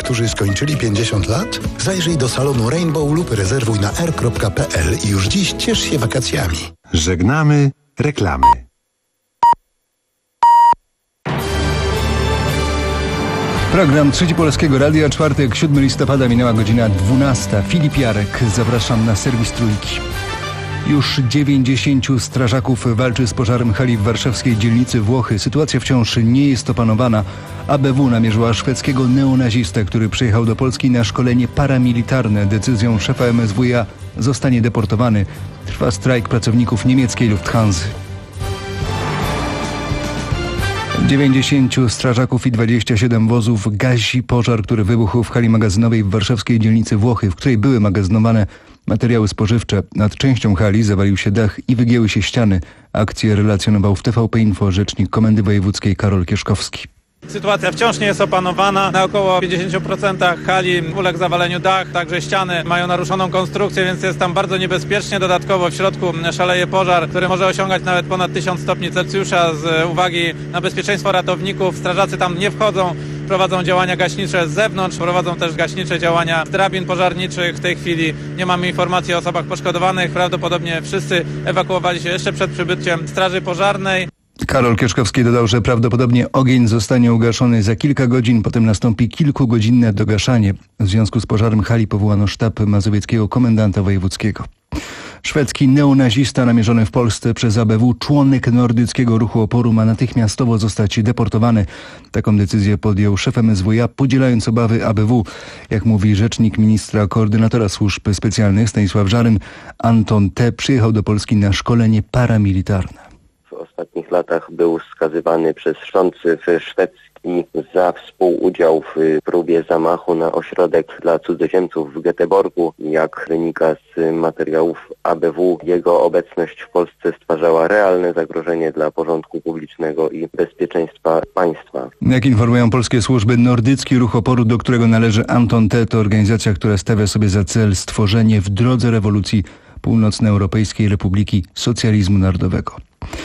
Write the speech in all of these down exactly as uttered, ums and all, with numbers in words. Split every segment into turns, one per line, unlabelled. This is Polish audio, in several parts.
którzy skończyli pięćdziesiąt lat? Zajrzyj do salonu Rainbow lub rezerwuj na r kropka p l i już dziś ciesz się wakacjami.
Żegnamy reklamy.
Program Trzeci Polskiego Radia, czwartek, siódmego listopada, minęła godzina dwunasta. Filip Jarek, zapraszam na serwis Trójki. Już dziewięćdziesięciu strażaków walczy z pożarem hali w warszawskiej dzielnicy Włochy. Sytuacja wciąż nie jest opanowana. A B W namierzyła szwedzkiego neonazistę, który przyjechał do Polski na szkolenie paramilitarne. Decyzją szefa M S W iA zostanie deportowany. Trwa strajk pracowników niemieckiej Lufthansa. dziewięćdziesięciu strażaków i dwadzieścia siedem wozów gasi pożar, który wybuchł w hali magazynowej w warszawskiej dzielnicy Włochy, w której były magazynowane materiały spożywcze. Nad częścią hali zawalił się dach i wygięły się ściany. Akcję relacjonował w T V P Info rzecznik Komendy Wojewódzkiej Karol Kieszkowski.
Sytuacja wciąż nie jest opanowana. Na około pięćdziesięciu procentach hali uległ zawaleniu dach, także ściany mają naruszoną konstrukcję, więc jest tam bardzo niebezpiecznie. Dodatkowo w środku szaleje pożar, który może osiągać nawet ponad tysiąc stopni Celsjusza. Z uwagi na bezpieczeństwo ratowników strażacy tam nie wchodzą, prowadzą działania gaśnicze z zewnątrz, prowadzą też gaśnicze działania z drabin pożarniczych. W tej chwili nie mamy informacji o osobach poszkodowanych. Prawdopodobnie wszyscy ewakuowali się jeszcze przed przybyciem straży pożarnej.
Karol Kieszkowski dodał, że prawdopodobnie ogień zostanie ugaszony za kilka godzin, potem nastąpi kilkugodzinne dogaszanie. W związku z pożarem hali powołano sztab mazowieckiego komendanta wojewódzkiego. Szwedzki neonazista namierzony w Polsce przez A B W, członek nordyckiego ruchu oporu, ma natychmiastowo zostać deportowany. Taką decyzję podjął szef M S W iA, podzielając obawy A B W. Jak mówi rzecznik ministra koordynatora służb specjalnych Stanisław Żaryn, Anton T. przyjechał do Polski na szkolenie paramilitarne.
W ostatnich latach był skazywany przez rząd szwedzki za współudział w próbie zamachu na ośrodek dla cudzoziemców w Göteborgu. Jak wynika z materiałów A B W, jego obecność w Polsce stwarzała realne zagrożenie dla porządku publicznego i bezpieczeństwa państwa.
Jak informują polskie służby, nordycki ruch oporu, do którego należy Anton T., to organizacja, która stawia sobie za cel stworzenie w drodze rewolucji Północnoeuropejskiej Republiki Socjalizmu Narodowego.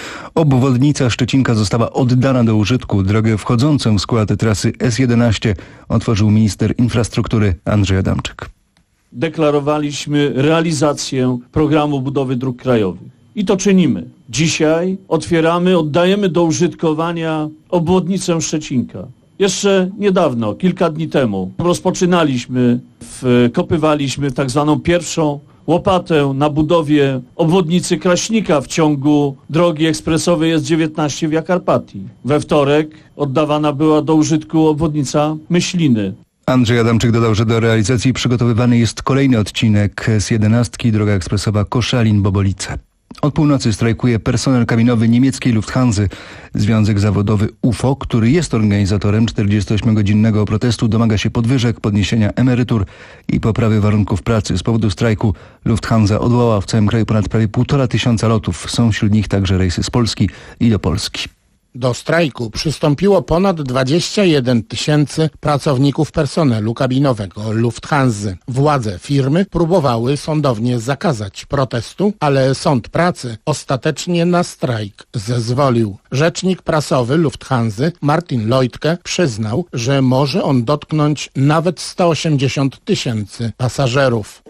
Obwodnica Szczecinka została oddana do użytku. Drogę wchodzącą w skład trasy S jedenaście otworzył minister infrastruktury Andrzej Adamczyk.
Deklarowaliśmy realizację programu budowy dróg krajowych i to czynimy. Dzisiaj otwieramy, oddajemy do użytkowania obwodnicę Szczecinka. Jeszcze niedawno, kilka dni temu, rozpoczynaliśmy, wkopywaliśmy tak zwaną pierwszą łopatę na budowie obwodnicy Kraśnika w ciągu drogi ekspresowej S dziewiętnaście w Jakarpatii. We wtorek oddawana była do użytku obwodnica Myśliny.
Andrzej Adamczyk dodał, że do realizacji przygotowywany jest kolejny odcinek S jedenaście, droga ekspresowa Koszalin-Bobolice. Od północy strajkuje personel kabinowy niemieckiej Lufthansa. Związek zawodowy U F O, który jest organizatorem czterdziestoośmiogodzinnego protestu, domaga się podwyżek, podniesienia emerytur i poprawy warunków pracy. Z powodu strajku Lufthansa odwołała w całym kraju ponad prawie półtora tysiąca lotów. Są wśród nich także rejsy z Polski i do Polski.
Do strajku przystąpiło ponad dwadzieścia jeden tysięcy pracowników personelu kabinowego Lufthansa. Władze firmy próbowały sądownie zakazać protestu, ale sąd pracy ostatecznie na strajk zezwolił. Rzecznik prasowy Lufthansa Martin Leutke przyznał, że może on dotknąć nawet sto osiemdziesiąt tysięcy pasażerów.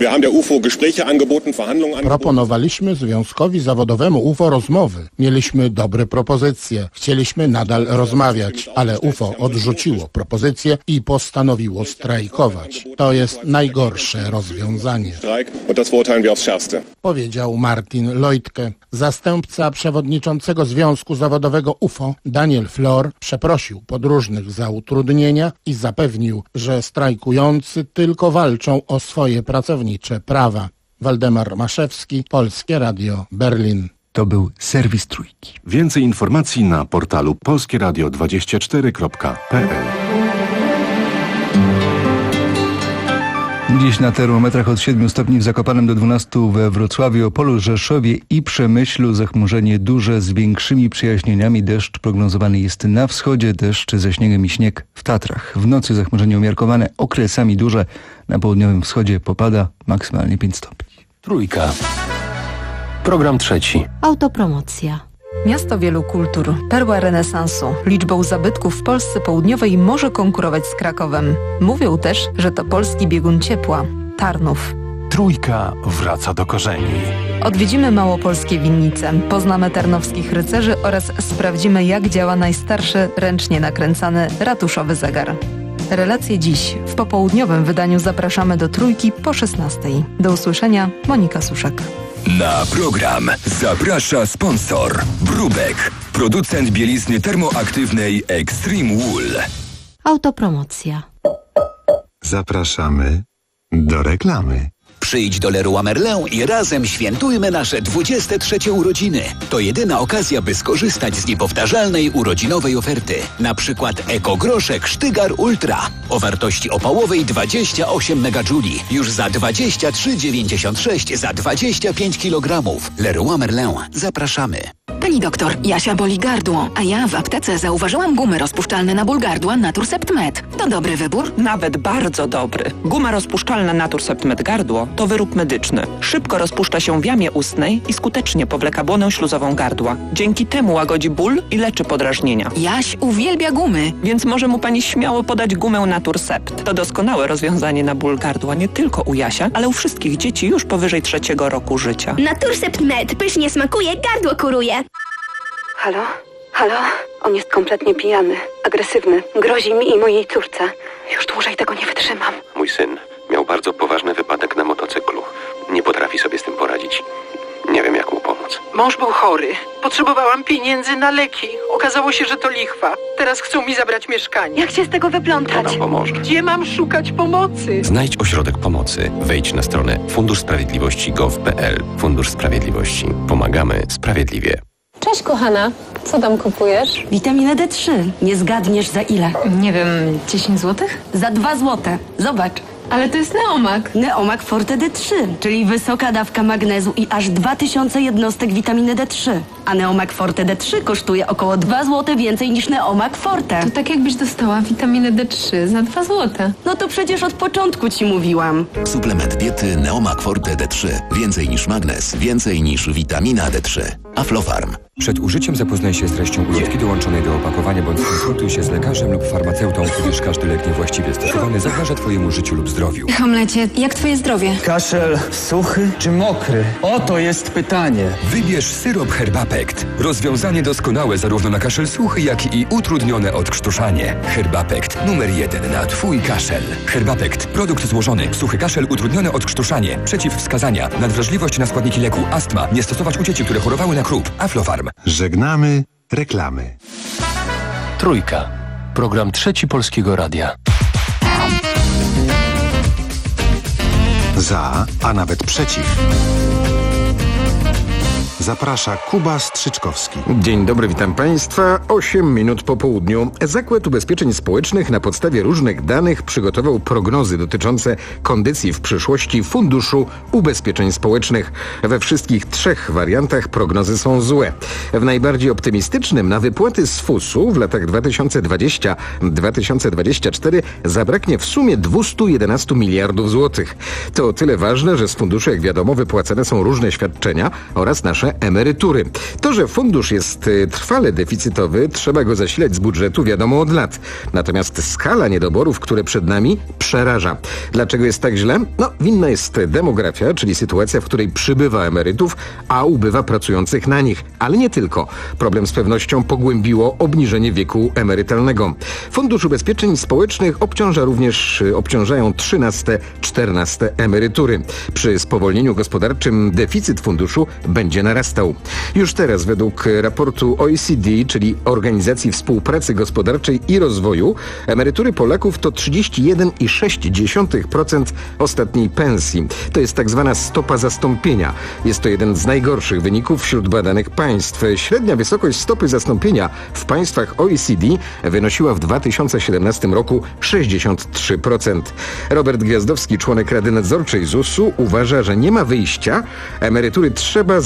Proponowaliśmy związkowi zawodowemu U F O rozmowy. Mieliśmy dobre propozycje. Chcieliśmy nadal rozmawiać, ale U F O odrzuciło propozycję i postanowiło strajkować. To jest najgorsze rozwiązanie, powiedział Martin Leutke. Zastępca przewodniczącego Związku Zawodowego U F O Daniel Flor przeprosił podróżnych za utrudnienia i zapewnił, że strajkujący tylko walczą o swoje pracownicze prawa. Waldemar Maszewski, Polskie Radio, Berlin.
To był serwis Trójki.
Więcej informacji na portalu polskie radio dwadzieścia cztery kropka p l.
Dziś na termometrach od siedmiu stopni w Zakopanem do dwunastu we Wrocławiu, Opolu, Rzeszowie i Przemyślu. Zachmurzenie duże z większymi przejaśnieniami. Deszcz prognozowany jest na wschodzie, deszcz ze śniegiem i śnieg w Tatrach. W nocy zachmurzenie umiarkowane, okresami duże. Na południowym wschodzie popada maksymalnie pięć stopni.
Trójka. Program trzeci.
Autopromocja.
Miasto wielu kultur, perła renesansu. Liczbą zabytków w Polsce Południowej może konkurować z Krakowem. Mówią też, że to polski biegun ciepła. Tarnów.
Trójka wraca do korzeni.
Odwiedzimy małopolskie winnice, poznamy tarnowskich rycerzy oraz sprawdzimy, jak działa najstarszy ręcznie nakręcany ratuszowy zegar. Relacje dziś. W popołudniowym wydaniu zapraszamy do Trójki po szesnastej. Do usłyszenia, Monika Suszek.
Na program zaprasza sponsor Brubek, producent bielizny termoaktywnej Extreme Wool.
Autopromocja.
Zapraszamy do reklamy.
Przyjdź do Leroy Merlin i razem świętujmy nasze dwudzieste trzecie urodziny. To jedyna okazja, by skorzystać z niepowtarzalnej urodzinowej oferty. Na przykład ekogroszek Sztygar Ultra o wartości opałowej dwadzieścia osiem megajuli. Już za dwadzieścia trzy dziewięćdziesiąt sześć za dwadzieścia pięć kilogramów. Leroy Merlin. Zapraszamy.
Pani doktor, Jasia boli gardło, a ja w aptece zauważyłam gumy rozpuszczalne na ból gardła Naturcept Med. To dobry wybór?
Nawet bardzo dobry. Guma rozpuszczalna Naturcept Med gardło to wyrób medyczny. Szybko rozpuszcza się w jamie ustnej i skutecznie powleka błonę śluzową gardła. Dzięki temu łagodzi ból i leczy podrażnienia.
Jaś uwielbia gumy.
Więc może mu pani śmiało podać gumę Naturcept. To doskonałe rozwiązanie na ból gardła nie tylko u Jasia, ale u wszystkich dzieci już powyżej trzeciego roku życia.
Naturcept Med pysznie smakuje, gardło kuruje.
Halo? Halo? On jest kompletnie pijany, agresywny, grozi mi i mojej córce. Już dłużej tego nie wytrzymam.
Mój syn miał bardzo poważny wypadek na motocyklu. Nie potrafi sobie z tym poradzić. Nie wiem, jak mu pomóc.
Mąż był chory. Potrzebowałam pieniędzy na leki. Okazało się, że to lichwa. Teraz chcą mi zabrać mieszkanie.
Jak się z tego wyplątać?
Kto nam pomoże?
Gdzie mam szukać pomocy?
Znajdź ośrodek pomocy. Wejdź na stronę fundusz sprawiedliwości kropka gov kropka pl. Fundusz Sprawiedliwości. Pomagamy sprawiedliwie.
Cześć kochana, co tam kupujesz?
Witaminę D trzy. Nie zgadniesz za ile?
Nie wiem, dziesięć złotych?
Za dwa złote. Zobacz.
Ale to jest Neomak.
Neomak Forte D trzy, czyli wysoka dawka magnezu i aż dwa tysiące jednostek witaminy D trzy. A Neomak Forte D trzy kosztuje około dwa złote więcej niż Neomak Forte.
To tak jakbyś dostała witaminę D trzy za dwa złote.
No to przecież od początku ci mówiłam.
Suplement diety Neomak Forte D trzy. Więcej niż magnez, więcej niż witamina D trzy. Aflofarm.
Przed użyciem zapoznaj się z treścią ulotki dołączonej do opakowania bądź skonsultuj się z lekarzem lub farmaceutą, gdyż każdy lek niewłaściwie stosowany zagraża Twojemu życiu lub zdrowiu.
Hamlecie, jak Twoje zdrowie?
Kaszel suchy czy mokry? Oto jest pytanie.
Wybierz syrop Herbapekt. Rozwiązanie doskonałe zarówno na kaszel suchy, jak i utrudnione odkrztuszanie. Herbapekt numer jeden na Twój kaszel. Herbapekt. Produkt złożony. Suchy kaszel, utrudnione odkrztuszanie. Przeciwwskazania. Nadwrażliwość na składniki leku. Astma. Nie stosować u dzieci, które chorowały na krup. Aflofarm.
Żegnamy reklamy.
Trójka. Program Trzeci Polskiego Radia.
Za, a nawet przeciw. Zaprasza Kuba Strzyczkowski.
Dzień dobry, witam Państwa. osiem minut po południu. Zakład Ubezpieczeń Społecznych na podstawie różnych danych przygotował prognozy dotyczące kondycji w przyszłości Funduszu Ubezpieczeń Społecznych. We wszystkich trzech wariantach prognozy są złe. W najbardziej optymistycznym na wypłaty z fusu w latach dwa tysiące dwudziestym do dwa tysiące dwudziestego czwartego zabraknie w sumie dwieście jedenaście miliardów złotych. To o tyle ważne, że z funduszu, jak wiadomo, wypłacane są różne świadczenia oraz nasze emerytury. To, że fundusz jest y, trwale deficytowy, trzeba go zasilać z budżetu, wiadomo, od lat. Natomiast skala niedoborów, które przed nami, przeraża. Dlaczego jest tak źle? No, winna jest demografia, czyli sytuacja, w której przybywa emerytów, a ubywa pracujących na nich. Ale nie tylko. Problem z pewnością pogłębiło obniżenie wieku emerytalnego. Fundusz Ubezpieczeń Społecznych obciąża również, y, obciążają trzynaste, czternaste emerytury. Przy spowolnieniu gospodarczym deficyt funduszu będzie narastał. Już teraz według raportu O E C D, czyli Organizacji Współpracy Gospodarczej i Rozwoju, emerytury Polaków to trzydzieści jeden przecinek sześć procent ostatniej pensji. To jest tak zwana stopa zastąpienia. Jest to jeden z najgorszych wyników wśród badanych państw. Średnia wysokość stopy zastąpienia w państwach O E C D wynosiła w dwa tysiące siedemnastym roku sześćdziesiąt trzy procent. Robert Gwiazdowski, członek Rady Nadzorczej Z U S u, uważa, że nie ma wyjścia. Emerytury trzeba zacząć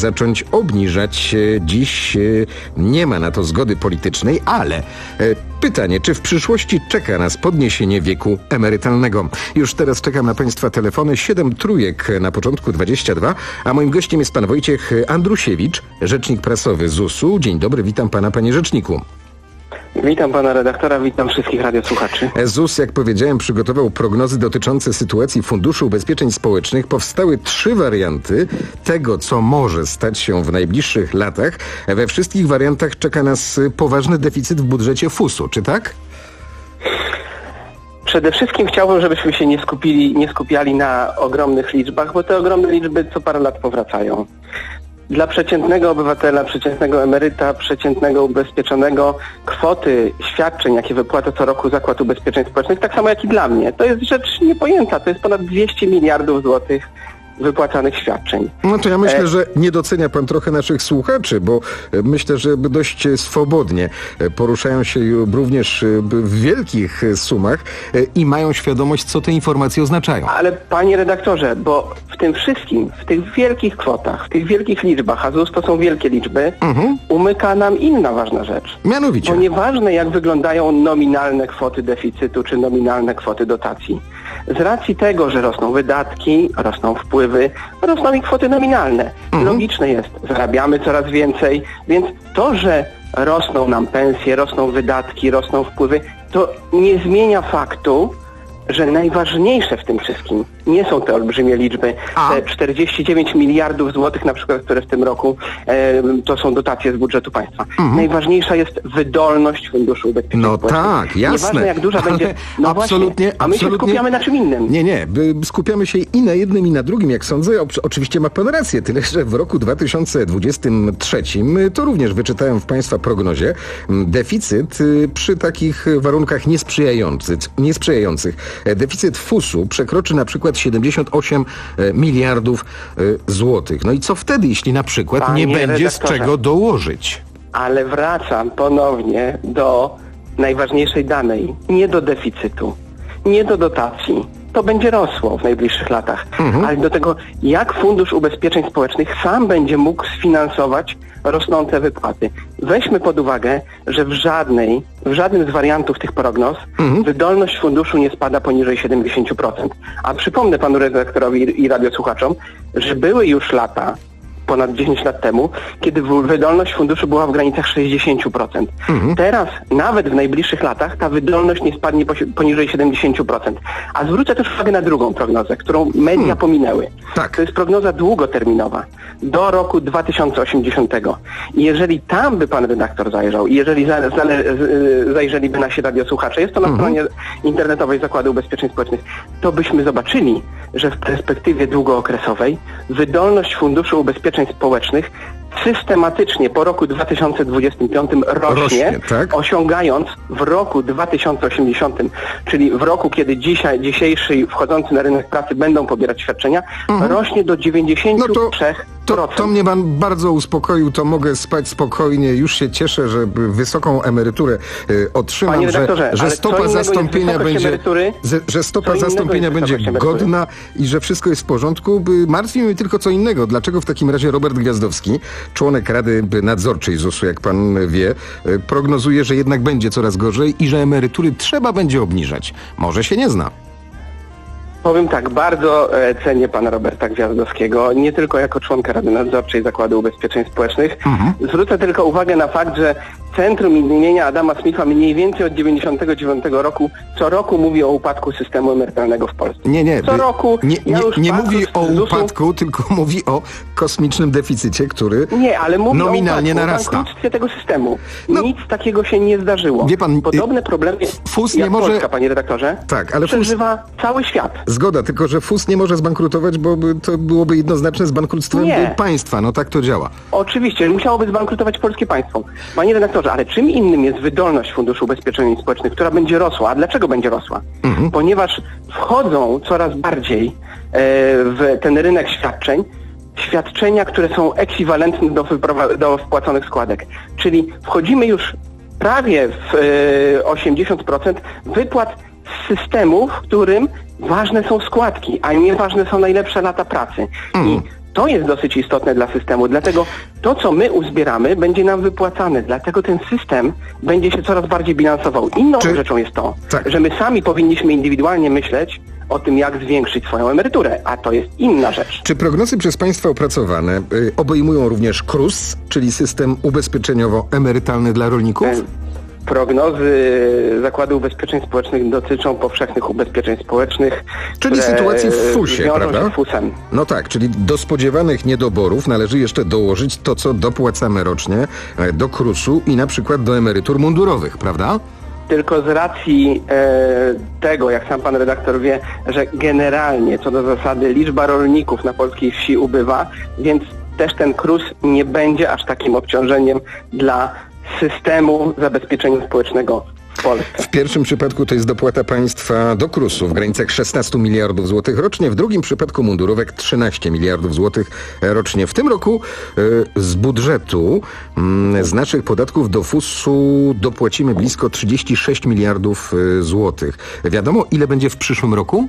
coś obniżać. Dziś nie ma na to zgody politycznej, ale pytanie, czy w przyszłości czeka nas podniesienie wieku emerytalnego? Już teraz czekam na Państwa telefony. Siedem trójek na początku dwadzieścia dwa, a moim gościem jest pan Wojciech Andrusiewicz, rzecznik prasowy zusu. Dzień dobry, witam pana, panie rzeczniku.
Witam pana redaktora, witam wszystkich radiosłuchaczy.
ZUS, jak powiedziałem, przygotował prognozy dotyczące sytuacji Funduszu Ubezpieczeń Społecznych. Powstały trzy warianty tego, co może stać się w najbliższych latach. We wszystkich wariantach czeka nas poważny deficyt w budżecie fusu, czy tak?
Przede wszystkim chciałbym, żebyśmy się nie skupili, nie skupiali na ogromnych liczbach, bo te ogromne liczby co parę lat powracają. Dla przeciętnego obywatela, przeciętnego emeryta, przeciętnego ubezpieczonego kwoty świadczeń, jakie wypłaca co roku Zakład Ubezpieczeń Społecznych, tak samo jak i dla mnie, to jest rzecz niepojęta. To jest ponad dwieście miliardów złotych wypłacanych świadczeń.
No to ja myślę,
e...
że nie docenia pan trochę naszych słuchaczy, bo myślę, że dość swobodnie poruszają się również w wielkich sumach i mają świadomość, co te informacje oznaczają.
Ale panie redaktorze, bo w tym wszystkim, w tych wielkich kwotach, w tych wielkich liczbach, a ZUS to są wielkie liczby, mhm. umyka nam inna ważna rzecz.
Mianowicie.
Bo nieważne, jak wyglądają nominalne kwoty deficytu, czy nominalne kwoty dotacji. Z racji tego, że rosną wydatki, rosną wpływy, rosną i kwoty nominalne. Mhm. Logiczne jest, zarabiamy coraz więcej, więc to, że rosną nam pensje, rosną wydatki, rosną wpływy, to nie zmienia faktu, że najważniejsze w tym wszystkim nie są te olbrzymie liczby. A? Te czterdzieści dziewięć miliardów złotych na przykład, które w tym roku e, to są dotacje z budżetu państwa. Mhm. Najważniejsza jest wydolność Funduszu Ubezpieczeń
No
Społecznych.
tak, jasne.
Nieważne jak duża
ale
będzie. No
absolutnie,
właśnie, a my
absolutnie,
się skupiamy na czym innym.
Nie, nie. Skupiamy się i na jednym, i na drugim, jak sądzę. O, oczywiście ma pan rację, tyle że w roku dwa tysiące dwudziestym trzecim to również wyczytałem w państwa prognozie deficyt przy takich warunkach niesprzyjających, niesprzyjających. Deficyt fusu przekroczy na przykład siedemdziesiąt osiem miliardów złotych. No i co wtedy, jeśli na przykład Panie nie będzie z czego dołożyć?
Ale wracam ponownie do najważniejszej danej. Nie do deficytu, nie do dotacji. To będzie rosło w najbliższych latach. Mhm. Ale do tego, jak Fundusz Ubezpieczeń Społecznych sam będzie mógł sfinansować rosnące wypłaty. Weźmy pod uwagę, że w żadnej, w żadnym z wariantów tych prognoz mhm. wydolność funduszu nie spada poniżej siedemdziesiąt procent. A przypomnę panu redaktorowi i radiosłuchaczom, że były już lata, ponad dziesięć lat temu, kiedy wydolność funduszu była w granicach sześćdziesiąt procent. Mhm. Teraz, nawet w najbliższych latach, ta wydolność nie spadnie poniżej siedemdziesiąt procent. A zwrócę też uwagę na drugą prognozę, którą media hmm. pominęły. Tak. To jest prognoza długoterminowa, do roku dwa tysiące osiemdziesiątego. I jeżeli tam by pan redaktor zajrzał, i jeżeli za, za, zajrzeliby nasi radiosłuchacze, jest to na mhm. stronie internetowej Zakładu Ubezpieczeń Społecznych, to byśmy zobaczyli, że w perspektywie długookresowej wydolność Funduszu Ubezpieczeń Społecznych systematycznie po roku dwa tysiące dwudziestym piątym rośnie, rośnie tak? osiągając w roku dwa tysiące osiemdziesiątym, czyli w roku, kiedy dzisiaj, dzisiejsi wchodzący na rynek pracy będą pobierać świadczenia, mhm. rośnie do dziewięćdziesiąt trzy procent.
No to, to, to mnie pan bardzo uspokoił, to mogę spać spokojnie. Już się cieszę, że wysoką emeryturę y, otrzymam,
Panie
że, że stopa zastąpienia będzie, że, że stopa zastąpienia będzie godna i że wszystko jest w porządku. Martwi mnie tylko co innego. Dlaczego w takim razie Robert Gwiazdowski, członek Rady Nadzorczej zusu, jak pan wie, prognozuje, że jednak będzie coraz gorzej i że emerytury trzeba będzie obniżać. Może się nie zna.
Powiem tak, bardzo e, cenię pana Roberta Gwiazdowskiego, nie tylko jako członka Rady Nadzorczej Zakładu Ubezpieczeń Społecznych. Mhm. Zwrócę tylko uwagę na fakt, że Centrum imienia Adama Smitha mniej więcej od dziewięćdziesiątego dziewiątego roku co roku mówi o upadku systemu emerytalnego w Polsce.
Nie, nie.
Co roku.
Nie, nie,
ja już
nie mówi o
zusu...
upadku, tylko mówi o kosmicznym deficycie, który
nie, ale mówi
nominalnie
o upadku,
narasta.
o bankructwie tego systemu. No, nic takiego się nie zdarzyło.
Wie pan,
podobne problemy
FUS
jak
nie może...
Polska, panie redaktorze,
tak, ale
przeżywa FUS... cały świat.
Zgoda, tylko że FUS nie może zbankrutować, bo to byłoby jednoznaczne z bankructwem
nie.
państwa. No tak to działa.
Oczywiście, musiałoby zbankrutować polskie państwo. Panie redaktorze, ale czym innym jest wydolność Funduszu Ubezpieczeń Społecznych, która będzie rosła. A dlaczego będzie rosła? Mhm. Ponieważ wchodzą coraz bardziej e, w ten rynek świadczeń świadczenia, które są ekwiwalentne do, do wpłaconych składek. Czyli wchodzimy już prawie w e, osiemdziesiąt procent wypłat z systemu, w którym ważne są składki, a nie ważne są najlepsze lata pracy. Mhm. I To jest dosyć istotne dla systemu, dlatego to, co my uzbieramy, będzie nam wypłacane, dlatego ten system będzie się coraz bardziej bilansował. Inną Czy... rzeczą jest to, tak. że my sami powinniśmy indywidualnie myśleć o tym, jak zwiększyć swoją emeryturę, a to jest inna rzecz.
Czy prognozy przez Państwa opracowane y, obejmują również K R U S, czyli system ubezpieczeniowo-emerytalny dla rolników?
Ten... Prognozy Zakładu Ubezpieczeń Społecznych dotyczą powszechnych ubezpieczeń społecznych.
Czyli sytuacji w fusie, prawda?
Fusem.
No tak, czyli do spodziewanych niedoborów należy jeszcze dołożyć to, co dopłacamy rocznie do K R U S-u i na przykład do emerytur mundurowych, prawda?
Tylko z racji e, tego, jak sam pan redaktor wie, że generalnie co do zasady liczba rolników na polskiej wsi ubywa, więc też ten K R U S nie będzie aż takim obciążeniem dla systemu zabezpieczenia społecznego w Polsce.
W pierwszym przypadku to jest dopłata państwa do K R U S-u w granicach szesnaście miliardów złotych rocznie, w drugim przypadku mundurówek trzynaście miliardów złotych rocznie. W tym roku y, z budżetu, y, z naszych podatków do fusu dopłacimy blisko trzydzieści sześć miliardów y, złotych. Wiadomo, ile będzie w przyszłym roku?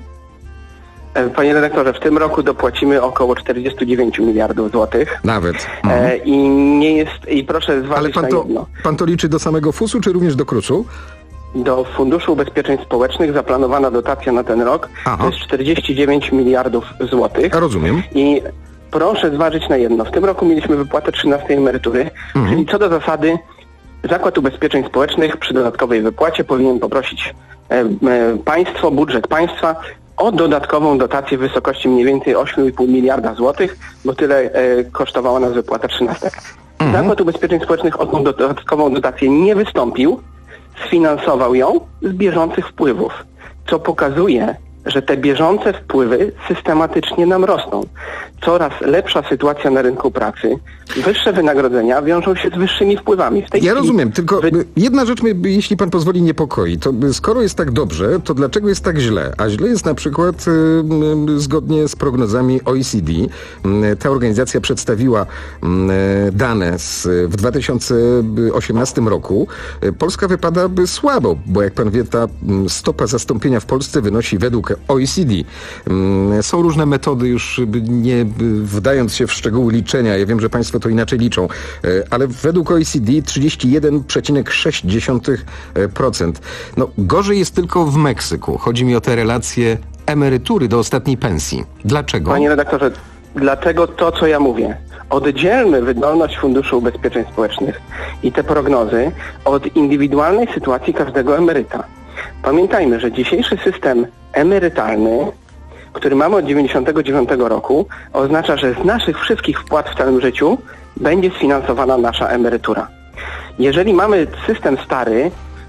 Panie redaktorze, w tym roku dopłacimy około czterdzieści dziewięć miliardów złotych.
Nawet.
Mhm. E, I nie jest, i proszę zważyć
Ale pan
na
to,
jedno.
pan to liczy do samego fusu, czy również do K R U S-u?
Do Funduszu Ubezpieczeń Społecznych zaplanowana dotacja na ten rok Aha. to jest czterdzieści dziewięć miliardów złotych.
Ja rozumiem.
I proszę zważyć na jedno. W tym roku mieliśmy wypłatę trzynastej emerytury, mhm. czyli co do zasady Zakład Ubezpieczeń Społecznych przy dodatkowej wypłacie powinien poprosić e, e, państwo, budżet państwa o dodatkową dotację w wysokości mniej więcej osiem i pół miliarda złotych, bo tyle e, kosztowała nas wypłata trzynastek. Mhm. Zakład Ubezpieczeń Społecznych o tą dodatkową dotację nie wystąpił, sfinansował ją z bieżących wpływów, co pokazuje, że te bieżące wpływy systematycznie nam rosną. Coraz lepsza sytuacja na rynku pracy, wyższe wynagrodzenia wiążą się z wyższymi wpływami. W tej
ja
chwili
rozumiem, tylko
wy...
jedna rzecz mnie, jeśli pan pozwoli, niepokoi. To skoro jest tak dobrze, to dlaczego jest tak źle? A źle jest na przykład y, zgodnie z prognozami O E C D. Y, ta organizacja przedstawiła y, dane z, w dwa tysiące osiemnastym roku. Y, Polska wypada słabo, bo jak pan wie, ta y, stopa zastąpienia w Polsce wynosi według O E C D. Y, są różne metody, już nie y, wdając się w szczegóły liczenia. Ja wiem, że państwo to inaczej liczą, ale według O E C D trzydzieści jeden przecinek sześć procent. No, gorzej jest tylko w Meksyku. Chodzi mi o te relacje emerytury do ostatniej pensji. Dlaczego?
Panie redaktorze, dlatego to, co ja mówię. Oddzielmy wydolność Funduszu Ubezpieczeń Społecznych i te prognozy od indywidualnej sytuacji każdego emeryta. Pamiętajmy, że dzisiejszy system emerytalny, który mamy od dziewięćdziesiątego dziewiątego roku, oznacza, że z naszych wszystkich wpłat w całym życiu będzie sfinansowana nasza emerytura. Jeżeli mamy system stary,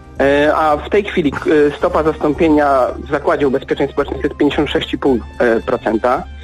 a w tej chwili stopa zastąpienia w Zakładzie Ubezpieczeń Społecznych jest pięćdziesiąt sześć i pół procent,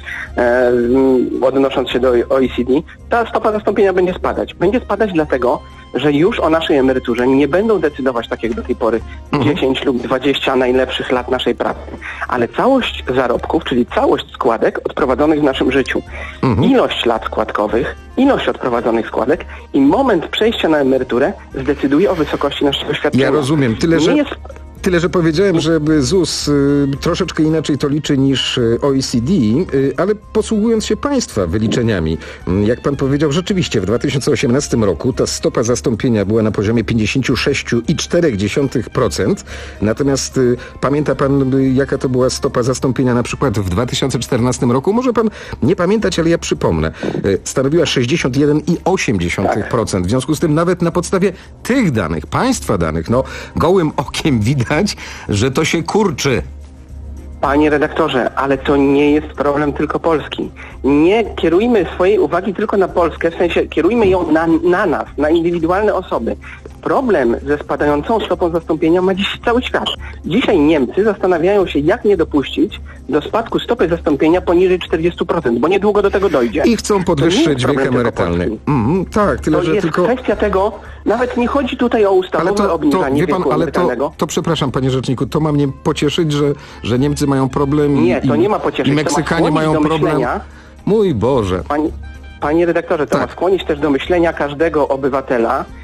odnosząc się do O E C D, ta stopa zastąpienia będzie spadać. Będzie spadać dlatego, że już o naszej emeryturze nie będą decydować, tak jak do tej pory, mhm. dziesięć lub dwadzieścia najlepszych lat naszej pracy, ale całość zarobków, czyli całość składek odprowadzonych w naszym życiu, mhm. ilość lat składkowych, ilość odprowadzonych składek i moment przejścia na emeryturę zdecyduje o wysokości naszego świadczenia.
Ja rozumiem, tyle że... Jest... Tyle, że powiedziałem, że Z U S y, troszeczkę inaczej to liczy niż O E C D, y, ale posługując się państwa wyliczeniami, y, jak pan powiedział, rzeczywiście w dwa tysiące osiemnastym roku ta stopa zastąpienia była na poziomie pięćdziesiąt sześć i cztery procent, natomiast y, pamięta pan, y, jaka to była stopa zastąpienia na przykład w dwa tysiące czternastym roku? Może pan nie pamiętać, ale ja przypomnę. Y, stanowiła sześćdziesiąt jeden i osiem procent. W związku z tym nawet na podstawie tych danych, państwa danych, no gołym okiem widać, że to się kurczy.
Panie redaktorze, ale to nie jest problem tylko Polski. Nie kierujmy swojej uwagi tylko na Polskę, w sensie kierujmy ją na, na nas, na indywidualne osoby. Problem ze spadającą stopą zastąpienia ma dziś cały świat. Dzisiaj Niemcy zastanawiają się, jak nie dopuścić do spadku stopy zastąpienia poniżej czterdzieści procent, bo niedługo do tego dojdzie.
I chcą podwyższyć wiek emerytalny. Mm, tak, tyle,
to
że
jest
tylko...
kwestia tego, nawet nie chodzi tutaj o ustawowe
ale to,
obniżanie
to, wie pan,
wieku
ale
emerytalnego.
To, to przepraszam, panie rzeczniku, to ma mnie pocieszyć, że, że Niemcy mają problem
nie,
i,
to nie ma pocieszyć.
i Meksykanie
ma
mają problem.
Myślenia,
Mój Boże.
Panie, panie redaktorze, to
tak.
ma skłonić też do myślenia każdego obywatela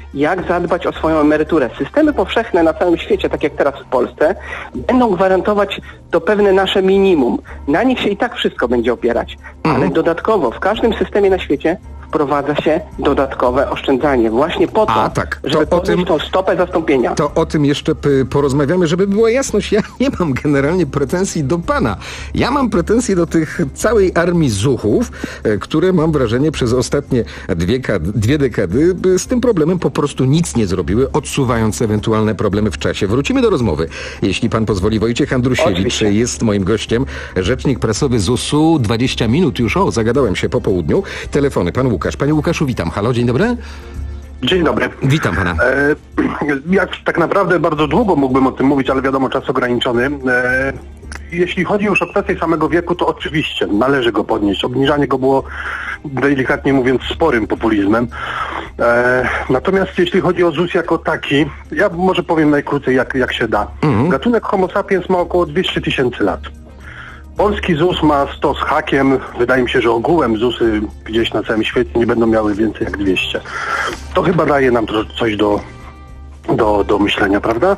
jak zadbać o swoją emeryturę. Systemy powszechne na całym świecie, tak jak teraz w Polsce, będą gwarantować to pewne nasze minimum. Na nich się i tak wszystko będzie opierać. Ale dodatkowo w każdym systemie na świecie wprowadza się dodatkowe oszczędzanie. Właśnie po to,
A, tak.
żeby
to o
podnieść
tym,
tą stopę zastąpienia.
To o tym jeszcze p- porozmawiamy, żeby była jasność. Ja nie mam generalnie pretensji do pana. Ja mam pretensje do tych całej armii zuchów, e, które mam wrażenie przez ostatnie dwie, kad- dwie dekady by z tym problemem po prostu nic nie zrobiły, odsuwając ewentualne problemy w czasie. Wrócimy do rozmowy. Jeśli pan pozwoli, Wojciech Andrusiewicz
Oczywiście.
jest moim gościem. Rzecznik prasowy zusu. dwadzieścia minut już. O, zagadałem się po południu. Telefony. Pan Łukasz. Panie Łukaszu, witam. Halo, dzień dobry.
Dzień dobry.
Witam pana.
E, ja tak naprawdę bardzo długo mógłbym o tym mówić, ale wiadomo, czas ograniczony. E, jeśli chodzi już o kwestię samego wieku, to oczywiście należy go podnieść. Obniżanie go było, delikatnie mówiąc, sporym populizmem. E, natomiast jeśli chodzi o ZUS jako taki, ja może powiem najkrócej, jak, jak się da. Mhm. Gatunek Homo sapiens ma około dwieście tysięcy lat. Polski ZUS ma sto z hakiem. Wydaje mi się, że ogółem ZUSy gdzieś na całym świecie nie będą miały więcej jak dwieście. To chyba daje nam to coś do, do, do myślenia, prawda?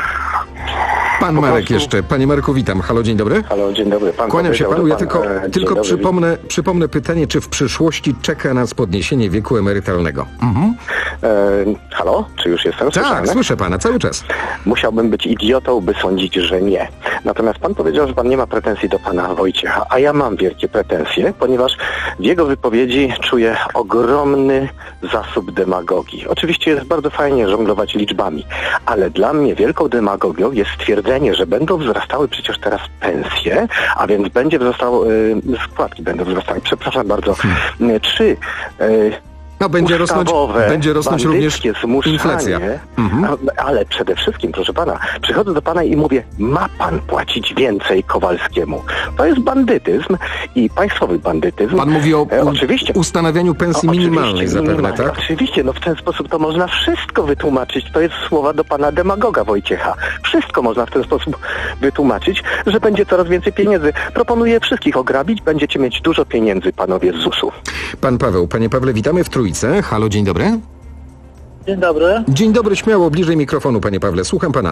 Pan
Po
Marek
prostu...
jeszcze. Panie Marku, witam. Halo, dzień dobry.
Halo, dzień dobry. Pan
Kłaniam się panu. Ja
pan,
tylko,
e,
tylko
dobry.
przypomnę, przypomnę pytanie, czy w przyszłości czeka nas podniesienie wieku emerytalnego? Mhm.
E, halo? Czy już jestem
Tak,
słyszany?
słyszę pana cały czas.
Musiałbym być idiotą, by sądzić, że nie. Natomiast pan powiedział, że pan nie ma pretensji do pana Wojciecha, a ja mam wielkie pretensje, ponieważ w jego wypowiedzi czuję ogromny zasób demagogii. Oczywiście jest bardzo fajnie żonglować liczbami, ale dla mnie wielką demagogią jest stwierdzenie, że będą wzrastały przecież teraz pensje, a więc będzie wzrastało, y, składki będą wzrastały. Przepraszam bardzo. Hmm. Czy y,
No będzie rosnąć, będzie rosnąć również inflacja.
Mhm. A, ale przede wszystkim, proszę pana, przychodzę do pana i mówię, ma pan płacić więcej Kowalskiemu. To jest bandytyzm i państwowy bandytyzm.
Pan mówi o
e, oczywiście,
ustanawianiu pensji
o,
minimalnej zapewne,
minimalnej.
tak?
Oczywiście, no w ten sposób to można wszystko wytłumaczyć. To jest słowa do pana demagoga Wojciecha. Wszystko można w ten sposób wytłumaczyć, że będzie coraz więcej pieniędzy. Proponuję wszystkich ograbić, będziecie mieć dużo pieniędzy, panowie z zusu.
Pan Paweł. Panie Pawle, witamy w Trójce. Halo, dzień dobry.
Dzień dobry.
Dzień dobry, śmiało, bliżej mikrofonu, panie Pawle. Słucham pana.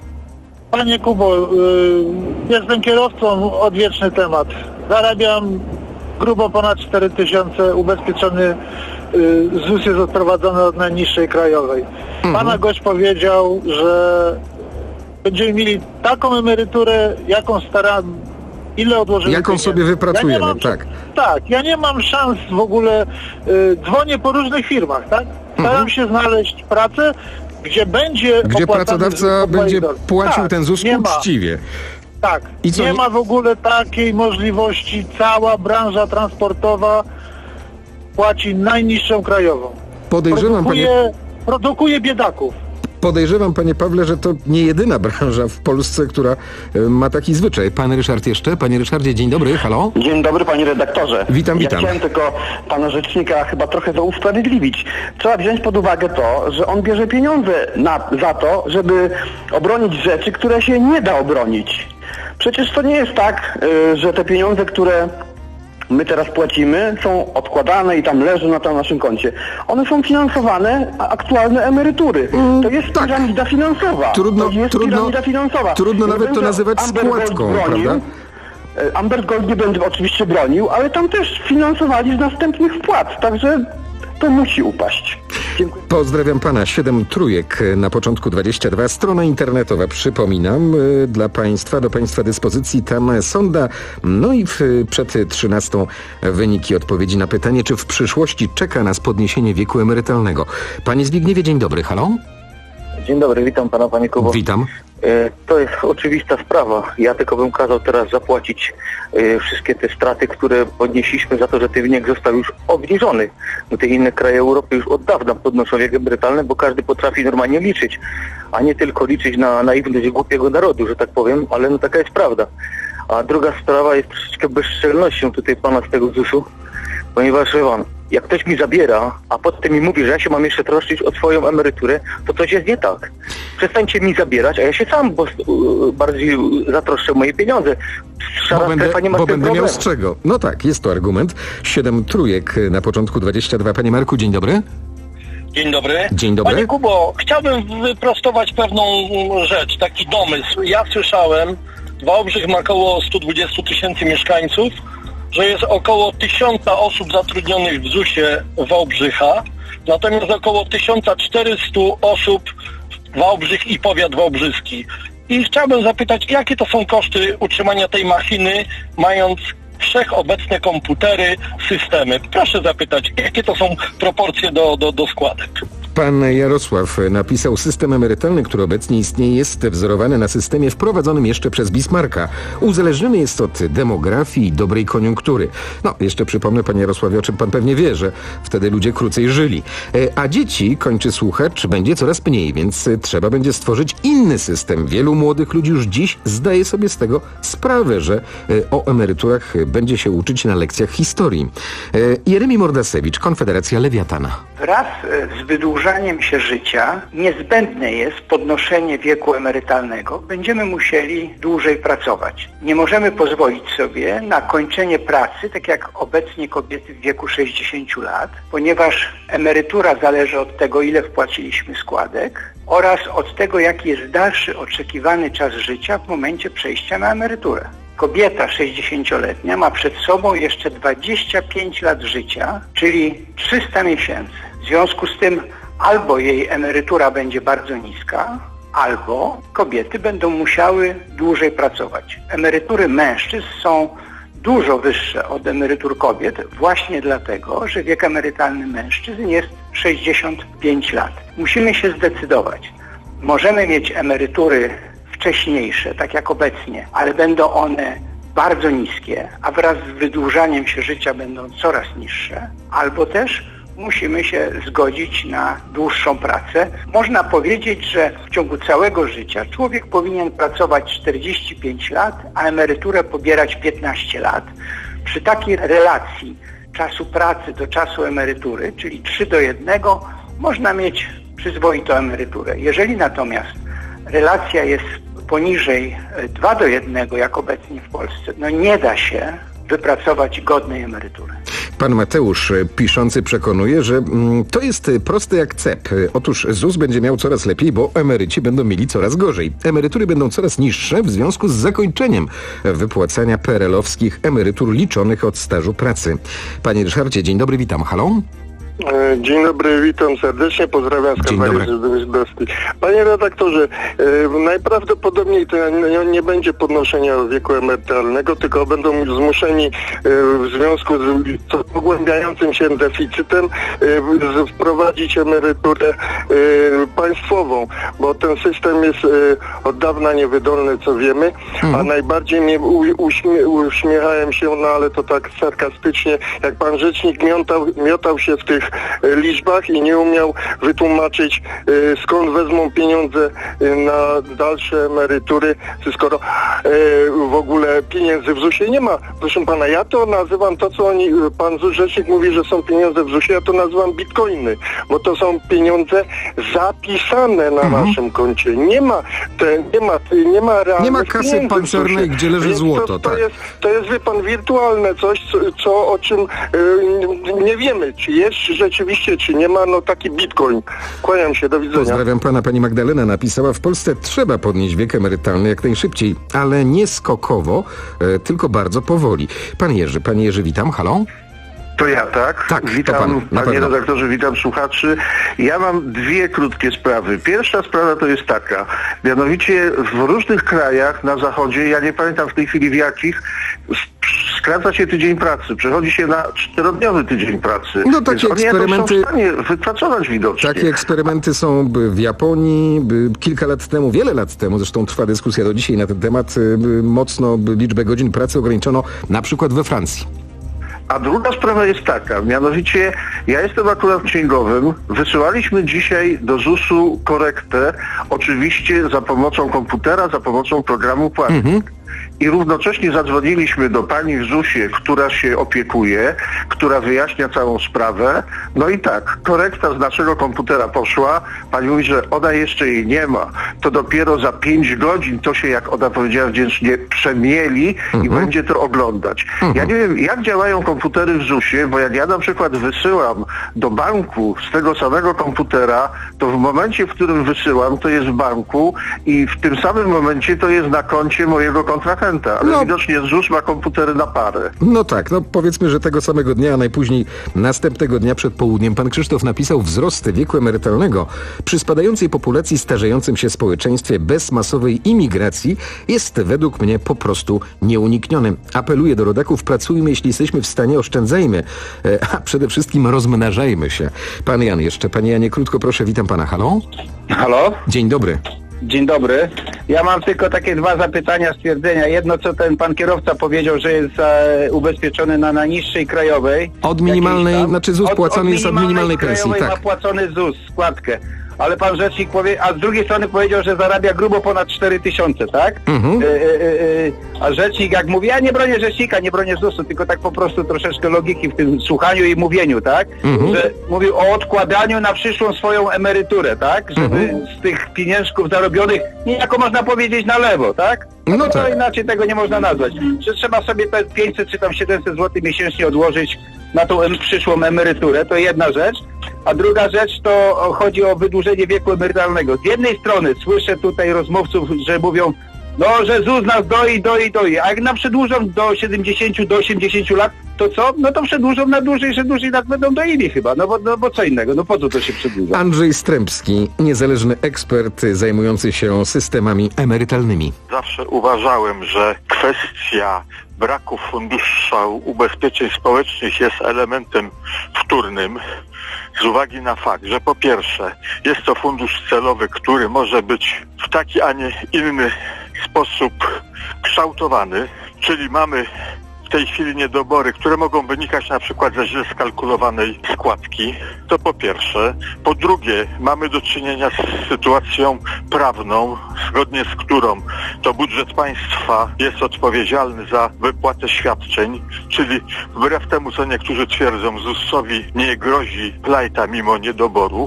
Panie Kubo, y, jestem kierowcą, odwieczny temat. Zarabiam grubo ponad cztery tysiące, ubezpieczony y, ZUS jest odprowadzony od najniższej krajowej. Mhm. Pana gość powiedział, że będziemy mieli taką emeryturę, jaką staram, ile odłożymy
Jaką
pieniędzy.
sobie wypracujemy,
ja mam,
tak.
Tak, ja nie mam szans w ogóle, y, dzwonię po różnych firmach, tak? Staram mhm. się znaleźć pracę, gdzie będzie
Gdzie pracodawca będzie płacił
tak,
ten ZUS uczciwie.
Tak,
I co,
nie ma w ogóle takiej możliwości. Cała branża transportowa płaci najniższą krajową.
Podejrzewam,
produkuje,
panie...
produkuje biedaków.
Podejrzewam, panie Pawle, że to nie jedyna branża w Polsce, która y, ma taki zwyczaj. Pan Ryszard jeszcze. Panie Ryszardzie, dzień dobry, halo.
Dzień dobry, panie redaktorze.
Witam,
ja
witam.
chciałem tylko pana rzecznika chyba trochę to usprawiedliwić. Trzeba wziąć pod uwagę to, że on bierze pieniądze na, za to, żeby obronić rzeczy, które się nie da obronić. Przecież to nie jest tak, y, że te pieniądze, które my teraz płacimy, są odkładane i tam leżą na tam naszym koncie. One są finansowane, a aktualne emerytury. To jest
tak.
piramida finansowa.
Trudno,
to jest
trudno,
piramida finansowa.
trudno
Nie
nawet to
będę
nazywać
Amber
składką,
Gold bronił,
prawda?
Amber Gold nie będę oczywiście bronił, ale tam też finansowali z następnych wpłat, także to musi upaść. Dziękuję.
Pozdrawiam pana. Siedem trójek na początku dwadzieścia dwa. Strona internetowa, przypominam, y, dla państwa, do państwa dyspozycji tam sonda. No i w, przed trzynastą wyniki odpowiedzi na pytanie, czy w przyszłości czeka nas podniesienie wieku emerytalnego. Panie Zbigniewie, dzień dobry. Halo?
Dzień dobry, witam pana, panie Kubo.
Witam.
To jest oczywista sprawa. Ja tylko bym kazał teraz zapłacić y, wszystkie te straty, które podnieśliśmy za to, że ten wiek został już obniżony. No te inne kraje Europy już od dawna podnoszą wiek emerytalny, bo każdy potrafi normalnie liczyć, a nie tylko liczyć na naiwność głupiego narodu, że tak powiem, ale no taka jest prawda. A druga sprawa jest troszeczkę bezczelnością tutaj pana z tego zusu, ponieważ pan, jak ktoś mi zabiera, a potem mi mówi, że ja się mam jeszcze troszczyć o swoją emeryturę, to coś jest nie tak. Przestańcie mi zabierać, a ja się sam bo, uh, bardziej zatroszczę o moje pieniądze. Szara
bo będę,
strefa nie ma
bo
z tym
będę miał
problemu.
z czego. No tak, jest to argument. Siedem trójek na początku dwadzieścia dwa. Panie Marku, dzień dobry.
Dzień dobry.
Dzień dobry.
Panie Kubo, chciałbym wyprostować pewną rzecz, taki domysł. Ja słyszałem, Wałbrzych ma około sto dwadzieścia tysięcy mieszkańców, że jest około tysiąca osób zatrudnionych w zusie Wałbrzycha, natomiast około tysiąc czterysta osób Wałbrzych i powiat wałbrzyski. I chciałbym zapytać, jakie to są koszty utrzymania tej machiny, mając wszechobecne komputery, systemy. Proszę zapytać, jakie to są proporcje do, do, do składek.
Pan Jarosław napisał, system emerytalny, który obecnie istnieje, jest wzorowany na systemie wprowadzonym jeszcze przez Bismarcka. Uzależniony jest od demografii i dobrej koniunktury. No, jeszcze przypomnę, panie Jarosławie, o czym pan pewnie wie, że wtedy ludzie krócej żyli. A dzieci, kończy słuchacz, będzie coraz mniej, więc trzeba będzie stworzyć inny system. Wielu młodych ludzi już dziś zdaje sobie z tego sprawę, że o emeryturach będzie się uczyć na lekcjach historii. Jeremi Mordasewicz, Konfederacja Lewiatana.
Wraz z wydłużaniem się życia niezbędne jest podnoszenie wieku emerytalnego. Będziemy musieli dłużej pracować. Nie możemy pozwolić sobie na kończenie pracy, tak jak obecnie kobiety w wieku sześćdziesięciu lat, ponieważ emerytura zależy od tego, ile wpłaciliśmy składek oraz od tego, jaki jest dalszy oczekiwany czas życia w momencie przejścia na emeryturę. Kobieta sześćdziesięcioletnia ma przed sobą jeszcze dwadzieścia pięć lat życia, czyli trzysta miesięcy. W związku z tym albo jej emerytura będzie bardzo niska, albo kobiety będą musiały dłużej pracować. Emerytury mężczyzn są dużo wyższe od emerytur kobiet właśnie dlatego, że wiek emerytalny mężczyzn jest sześćdziesiąt pięć lat. Musimy się zdecydować. Możemy mieć emerytury wcześniejsze, tak jak obecnie, ale będą one bardzo niskie, a wraz z wydłużaniem się życia będą coraz niższe, albo też musimy się zgodzić na dłuższą pracę. Można powiedzieć, że w ciągu całego życia człowiek powinien pracować czterdzieści pięć lat, a emeryturę pobierać piętnaście lat. Przy takiej relacji czasu pracy do czasu emerytury, czyli trzy do jednego, można mieć przyzwoitą emeryturę. Jeżeli natomiast relacja jest poniżej dwa do jednego, jak obecnie w Polsce, no nie da się wypracować godnej emerytury.
Pan Mateusz piszący przekonuje, że mm, to jest proste jak cep. Otóż Z U S będzie miał coraz lepiej, bo emeryci będą mieli coraz gorzej. Emerytury będą coraz niższe w związku z zakończeniem wypłacania P R L-owskich emerytur liczonych od stażu pracy. Panie Ryszardzie, dzień dobry, witam. Halo?
Dzień dobry, witam serdecznie, pozdrawiam z kampanii Żydowskiej. Panie redaktorze, e, najprawdopodobniej to nie, nie będzie podnoszenia wieku emerytalnego, tylko będą zmuszeni e, w związku z pogłębiającym się deficytem e, wprowadzić emeryturę e, państwową, bo ten system jest e, od dawna niewydolny, co wiemy, mhm. a najbardziej mnie u, uśmie, uśmiechałem się, no ale to tak sarkastycznie, jak pan rzecznik miotał, miotał się w tych liczbach i nie umiał wytłumaczyć, y, skąd wezmą pieniądze y, na dalsze emerytury, skoro y, w ogóle pieniędzy w zusie nie ma. Proszę pana, ja to nazywam to, co oni, pan rzecznik mówi, że są pieniądze w zusie, ja to nazywam bitcoiny, bo to są pieniądze zapisane na mhm. naszym koncie. Nie ma, te, nie ma, nie ma realnych
Nie ma kasy pancernej, gdzie leży złoto.
To, to,
tak.
jest, to jest, wie pan, wirtualne coś, co, co o czym y, nie wiemy, czy jest rzeczywiście, czy nie ma, no taki bitcoin. Kłaniam się, do widzenia.
Pozdrawiam pana. Pani Magdalena napisała, w Polsce trzeba podnieść wiek emerytalny jak najszybciej, ale nie skokowo, e, tylko bardzo powoli. Pan Jerzy, panie Jerzy, witam. Halo?
To ja, tak?
Tak,
witam,
to pan, na
panie
pewno.
redaktorze, witam słuchaczy. Ja mam dwie krótkie sprawy. Pierwsza sprawa to jest taka, mianowicie w różnych krajach na zachodzie, ja nie pamiętam w tej chwili w jakich, skraca się tydzień pracy, przechodzi się na czterodniowy tydzień pracy.
No takie
Więc
eksperymenty,
są w stanie wypracować widocznie.
Takie eksperymenty są w Japonii kilka lat temu, wiele lat temu, zresztą trwa dyskusja do dzisiaj na ten temat, mocno liczbę godzin pracy ograniczono na przykład we Francji.
A druga sprawa jest taka, mianowicie ja jestem akurat księgowym, wysyłaliśmy dzisiaj do zusu korektę, oczywiście za pomocą komputera, za pomocą programu płatnych. Mhm. i równocześnie zadzwoniliśmy do pani w zusie, która się opiekuje, która wyjaśnia całą sprawę. No i tak, korekta z naszego komputera poszła. Pani mówi, że ona jeszcze jej nie ma. To dopiero za pięć godzin to się, jak ona powiedziała wdzięcznie, przemieli mhm. i będzie to oglądać. Mhm. Ja nie wiem, jak działają komputery w zusie, bo jak ja na przykład wysyłam do banku z tego samego komputera, to w momencie, w którym wysyłam, to jest w banku i w tym samym momencie to jest na koncie mojego kontrahenta. Ale no. widocznie ZUS ma komputery na parę.
No tak, no powiedzmy, że tego samego dnia, a najpóźniej następnego dnia przed południem pan Krzysztof napisał: wzrost wieku emerytalnego przy spadającej populacji, starzejącym się społeczeństwie bez masowej imigracji jest według mnie po prostu nieunikniony. Apeluję do rodaków: pracujmy, jeśli jesteśmy w stanie, oszczędzajmy, a przede wszystkim rozmnażajmy się. Pan Jan jeszcze. Panie Janie, krótko proszę, witam pana. Halo?
Halo?
Dzień dobry.
Dzień dobry. Ja mam tylko takie dwa zapytania, stwierdzenia. Jedno, co ten pan kierowca powiedział, że jest e, ubezpieczony na najniższej krajowej.
Od minimalnej, tam, znaczy ZUS płacony jest od minimalnej pensji, tak.
Ma płacony ZUS, składkę. Ale pan rzecznik powie, a z drugiej strony powiedział, że zarabia grubo ponad cztery tysiące, tak? Mhm. E, e, e, a rzecznik, jak mówi, ja nie bronię rzecznika, nie bronię zusu, tylko tak po prostu troszeczkę logiki w tym słuchaniu i mówieniu, tak? Mhm. Że mówił o odkładaniu na przyszłą swoją emeryturę, tak? Żeby mhm. z tych pieniążków zarobionych niejako można powiedzieć na lewo, tak? No, no tak. Inaczej tego nie można nazwać. Że trzeba sobie te pięćset czy tam siedemset złotych miesięcznie odłożyć na tą em- przyszłą emeryturę, to jedna rzecz. A druga rzecz to chodzi o wydłużenie wieku emerytalnego. Z jednej strony słyszę tutaj rozmówców, że mówią, no, że ZUS nas doi, doi, doi. A jak nam przedłużą do siedemdziesięciu, do osiemdziesięciu lat, to co? No to przedłużą na dłużej, że dłużej nas będą doili chyba. No bo, no bo co innego? No po co to się przedłuża?
Andrzej Strębski, niezależny ekspert zajmujący się systemami emerytalnymi.
Zawsze uważałem, że kwestia braku funduszu ubezpieczeń społecznych jest elementem wtórnym z uwagi na fakt, że po pierwsze jest to fundusz celowy, który może być w taki, a nie inny sposób kształtowany, czyli mamy w tej chwili niedobory, które mogą wynikać na przykład ze źle skalkulowanej składki, to po pierwsze. Po drugie, mamy do czynienia z sytuacją prawną, zgodnie z którą to budżet państwa jest odpowiedzialny za wypłatę świadczeń, czyli wbrew temu, co niektórzy twierdzą, zusowi nie grozi plajta mimo niedoborów.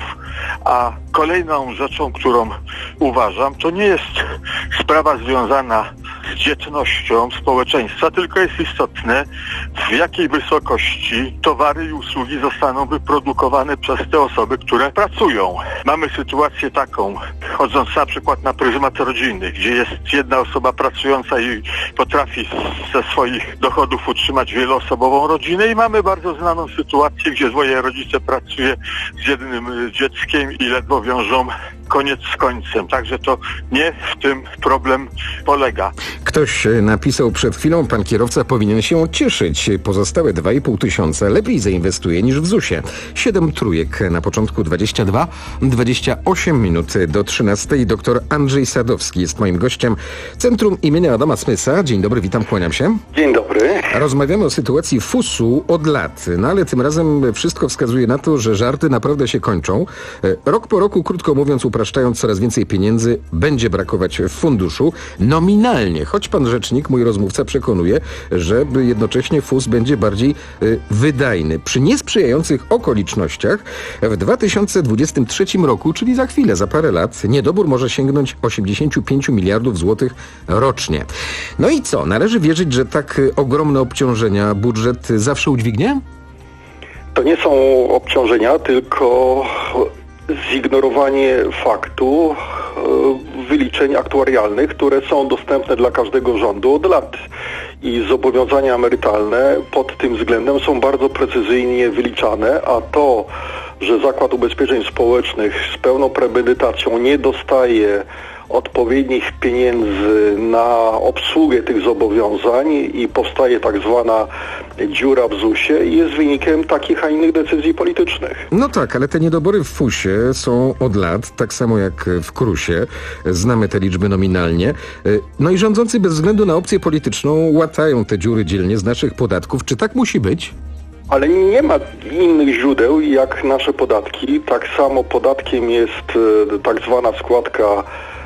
A kolejną rzeczą, którą uważam, to nie jest sprawa związana z dzietnością społeczeństwa, tylko jest istotne, w jakiej wysokości towary i usługi zostaną wyprodukowane przez te osoby, które pracują. Mamy sytuację taką, chodząc na przykład na pryzmat rodziny, gdzie jest jedna osoba pracująca i potrafi ze swoich dochodów utrzymać wieloosobową rodzinę, i mamy bardzo znaną sytuację, gdzie dwoje rodzice pracuje z jednym dzieckiem i ledwo wiążą koniec z końcem. Także to nie w tym problem polega.
Ktoś napisał przed chwilą: pan kierowca powinien się cieszyć. Pozostałe dwa i pół tysiąca lepiej zainwestuje niż w zusie. Siedem trójek na początku, dwadzieścia dwa, dwadzieścia osiem minut do trzynastej. Doktor Andrzej Sadowski jest moim gościem. Centrum imienia Adama Smitha. Dzień dobry, witam, kłaniam się.
Dzień dobry.
Rozmawiamy o sytuacji fusu od lat, no ale tym razem wszystko wskazuje na to, że żarty naprawdę się kończą. Rok po roku, krótko mówiąc, upraszczając, coraz więcej pieniędzy będzie brakować w funduszu. Nominalnie, choć pan rzecznik, mój rozmówca, przekonuje, że jednocześnie F U S będzie bardziej y, wydajny. Przy niesprzyjających okolicznościach w dwa tysiące dwudziestym trzecim roku, czyli za chwilę, za parę lat, niedobór może sięgnąć osiemdziesiąt pięć miliardów złotych rocznie. No i co? Należy wierzyć, że tak ogromne obciążenia budżet zawsze udźwignie?
To nie są obciążenia, tylko zignorowanie faktu wyliczeń aktuarialnych, które są dostępne dla każdego rządu od lat. I zobowiązania emerytalne pod tym względem są bardzo precyzyjnie wyliczane, a to, że Zakład Ubezpieczeń Społecznych z pełną premedytacją nie dostaje odpowiednich pieniędzy na obsługę tych zobowiązań i powstaje tak zwana dziura w zusie, i jest wynikiem takich, a innych decyzji politycznych.
No tak, ale te niedobory w fusie są od lat, tak samo jak w krusie. Znamy te liczby nominalnie. No i rządzący bez względu na opcję polityczną łatają te dziury dzielnie z naszych podatków. Czy tak musi być?
Ale nie ma innych źródeł jak nasze podatki. Tak samo podatkiem jest tak zwana składka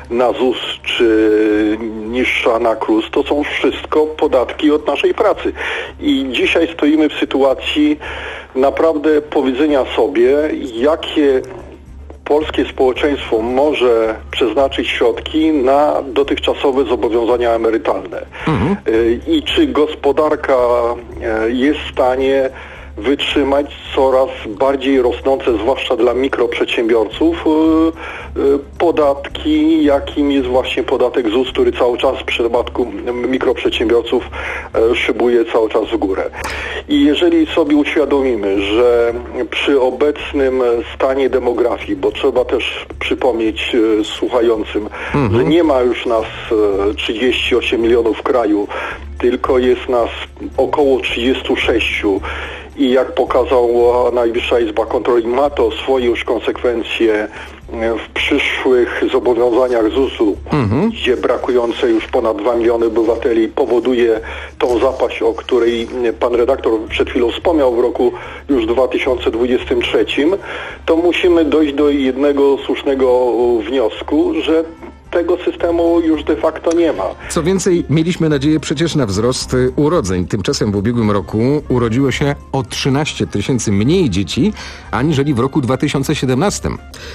na Z U S czy niższa na K R U S, to są wszystko podatki od naszej pracy. I dzisiaj stoimy w sytuacji naprawdę powiedzenia sobie, jakie polskie społeczeństwo może przeznaczyć środki na dotychczasowe zobowiązania emerytalne. Mhm. I czy gospodarka jest w stanie wytrzymać coraz bardziej rosnące, zwłaszcza dla mikroprzedsiębiorców, podatki, jakim jest właśnie podatek Z U S, który cały czas w przypadku mikroprzedsiębiorców szybuje cały czas w górę. I jeżeli sobie uświadomimy, że przy obecnym stanie demografii, bo trzeba też przypomnieć słuchającym, mhm. że nie ma już nas trzydzieści osiem milionów w kraju, tylko jest nas około trzydzieści sześć. I jak pokazała Najwyższa Izba Kontroli, ma to swoje już konsekwencje w przyszłych zobowiązaniach Z U S-u, mhm. gdzie brakujące już ponad dwa miliony obywateli powoduje tą zapaść, o której pan redaktor przed chwilą wspomniał w roku już dwa tysiące dwudziestym trzecim, to musimy dojść do jednego słusznego wniosku, że tego systemu już de facto nie ma.
Co więcej, mieliśmy nadzieję przecież na wzrost urodzeń. Tymczasem w ubiegłym roku urodziło się o trzynaście tysięcy mniej dzieci, aniżeli w roku dwa tysiące siedemnastym.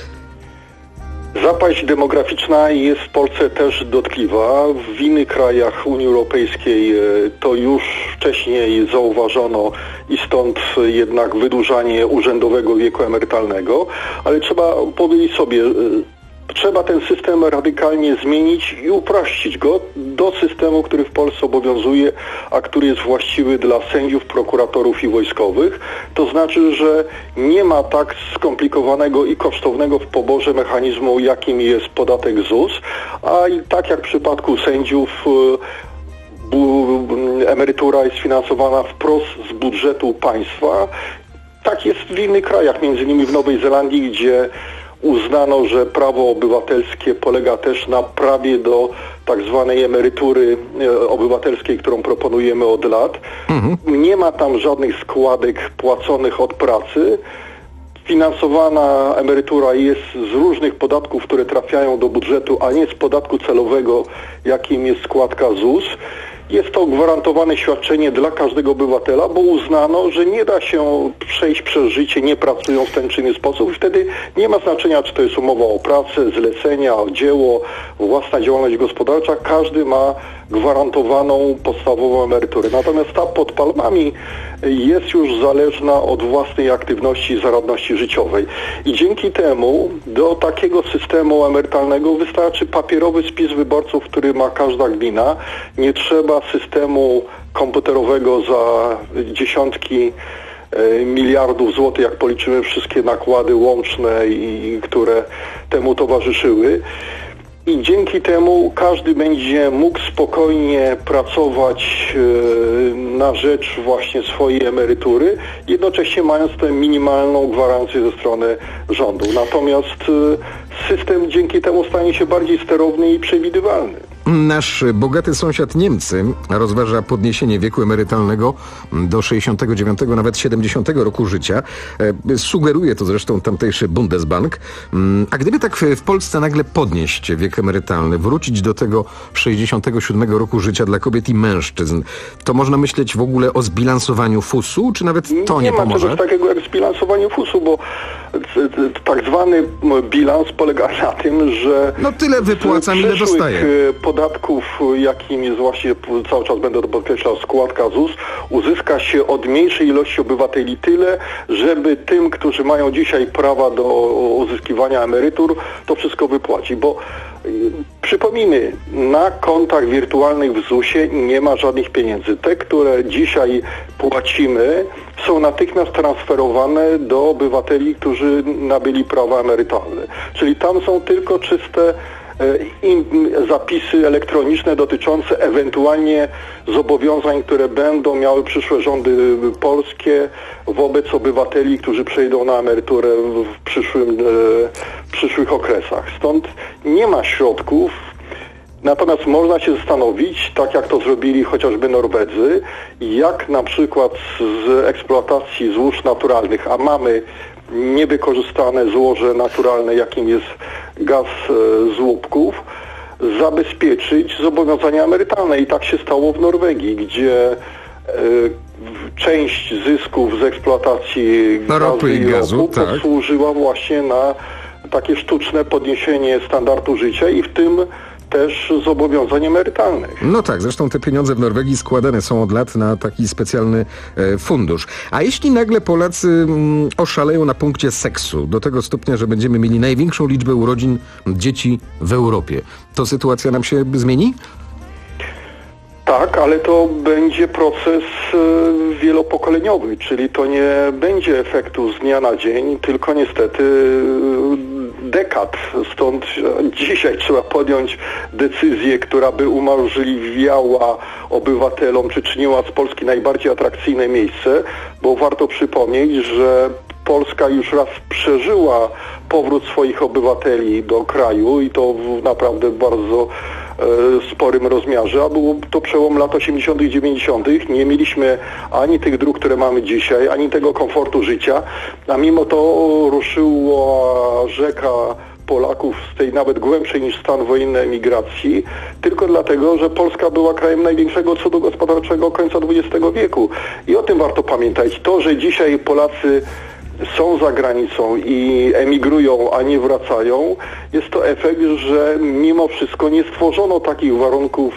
Zapaść demograficzna jest w Polsce też dotkliwa. W innych krajach Unii Europejskiej to już wcześniej zauważono i stąd jednak wydłużanie urzędowego wieku emerytalnego, ale trzeba powiedzieć sobie, trzeba ten system radykalnie zmienić i uprościć go do systemu, który w Polsce obowiązuje, a który jest właściwy dla sędziów, prokuratorów i wojskowych. To znaczy, że nie ma tak skomplikowanego i kosztownego w poborze mechanizmu, jakim jest podatek Z U S, a i tak jak w przypadku sędziów emerytura jest finansowana wprost z budżetu państwa. Tak jest w innych krajach, między innymi w Nowej Zelandii, gdzie uznano, że prawo obywatelskie polega też na prawie do tak zwanej emerytury obywatelskiej, którą proponujemy od lat. Mhm. Nie ma tam żadnych składek płaconych od pracy. Finansowana emerytura jest z różnych podatków, które trafiają do budżetu, a nie z podatku celowego, jakim jest składka Z U S. Jest to gwarantowane świadczenie dla każdego obywatela, bo uznano, że nie da się przejść przez życie nie pracując w ten czy inny sposób i wtedy nie ma znaczenia, czy to jest umowa o pracę, zlecenia, o dzieło, własna działalność gospodarcza. Każdy ma gwarantowaną podstawową emeryturę. Natomiast ta pod palmami jest już zależna od własnej aktywności i zaradności życiowej. I dzięki temu do takiego systemu emerytalnego wystarczy papierowy spis wyborców, który ma każda gmina. Nie trzeba systemu komputerowego za dziesiątki miliardów złotych, jak policzymy wszystkie nakłady łączne, i które temu towarzyszyły. I dzięki temu każdy będzie mógł spokojnie pracować na rzecz właśnie swojej emerytury, jednocześnie mając tę minimalną gwarancję ze strony rządu. Natomiast system dzięki temu stanie się bardziej sterowny i przewidywalny.
Nasz bogaty sąsiad Niemcy rozważa podniesienie wieku emerytalnego do sześćdziesiątego dziewiątego, nawet siedemdziesiątego roku życia. Sugeruje to zresztą tamtejszy Bundesbank. A gdyby tak w Polsce nagle podnieść wiek emerytalny, wrócić do tego sześćdziesiątego siódmego roku życia dla kobiet i mężczyzn, to można myśleć w ogóle o zbilansowaniu fusu, czy nawet to nie, nie pomoże?
Nie ma czegoś takiego jak zbilansowanie fusu, bo tak zwany bilans polega na tym, że
no tyle wypłacam, ile dostaję.
Podatków, jakim jest właśnie, cały czas będę to podkreślał, składka Z U S, uzyska się od mniejszej ilości obywateli tyle, żeby tym, którzy mają dzisiaj prawa do uzyskiwania emerytur, to wszystko wypłaci, bo przypomnijmy, na kontach wirtualnych w Z U S-ie nie ma żadnych pieniędzy. Te, które dzisiaj płacimy, są natychmiast transferowane do obywateli, którzy nabyli prawa emerytalne. Czyli tam są tylko czyste zapisy elektroniczne dotyczące ewentualnie zobowiązań, które będą miały przyszłe rządy polskie wobec obywateli, którzy przejdą na emeryturę w przyszłym, w przyszłych okresach. Stąd nie ma środków. Natomiast można się zastanowić, tak jak to zrobili chociażby Norwedzy, jak na przykład z eksploatacji złóż naturalnych, a mamy niewykorzystane złoże naturalne, jakim jest gaz z łupków, zabezpieczyć zobowiązania emerytalne. I tak się stało w Norwegii, gdzie e, część zysków z eksploatacji
ropy i gazu tak.
posłużyła właśnie na takie sztuczne podniesienie standardu życia i w tym też zobowiązań emerytalnych.
No tak, zresztą te pieniądze w Norwegii składane są od lat na taki specjalny e, fundusz. A jeśli nagle Polacy mm, oszaleją na punkcie seksu, do tego stopnia, że będziemy mieli największą liczbę urodzin dzieci w Europie, to sytuacja nam się zmieni?
Tak, ale to będzie proces e, wielopokoleniowy, czyli to nie będzie efektu z dnia na dzień, tylko niestety e, dekad. Stąd dzisiaj trzeba podjąć decyzję, która by umożliwiała obywatelom, czy czyniła z Polski najbardziej atrakcyjne miejsce, bo warto przypomnieć, że Polska już raz przeżyła powrót swoich obywateli do kraju i to w naprawdę bardzo e, sporym rozmiarze, a był to przełom lat osiemdziesiątych, dziewięćdziesiątych. Nie mieliśmy ani tych dróg, które mamy dzisiaj, ani tego komfortu życia, a mimo to ruszyła rzeka Polaków z tej nawet głębszej niż stan wojenny emigracji, tylko dlatego, że Polska była krajem największego cudu gospodarczego końca dwudziestego wieku. I o tym warto pamiętać. To, że dzisiaj Polacy są za granicą i emigrują, a nie wracają, jest to efekt, że mimo wszystko nie stworzono takich warunków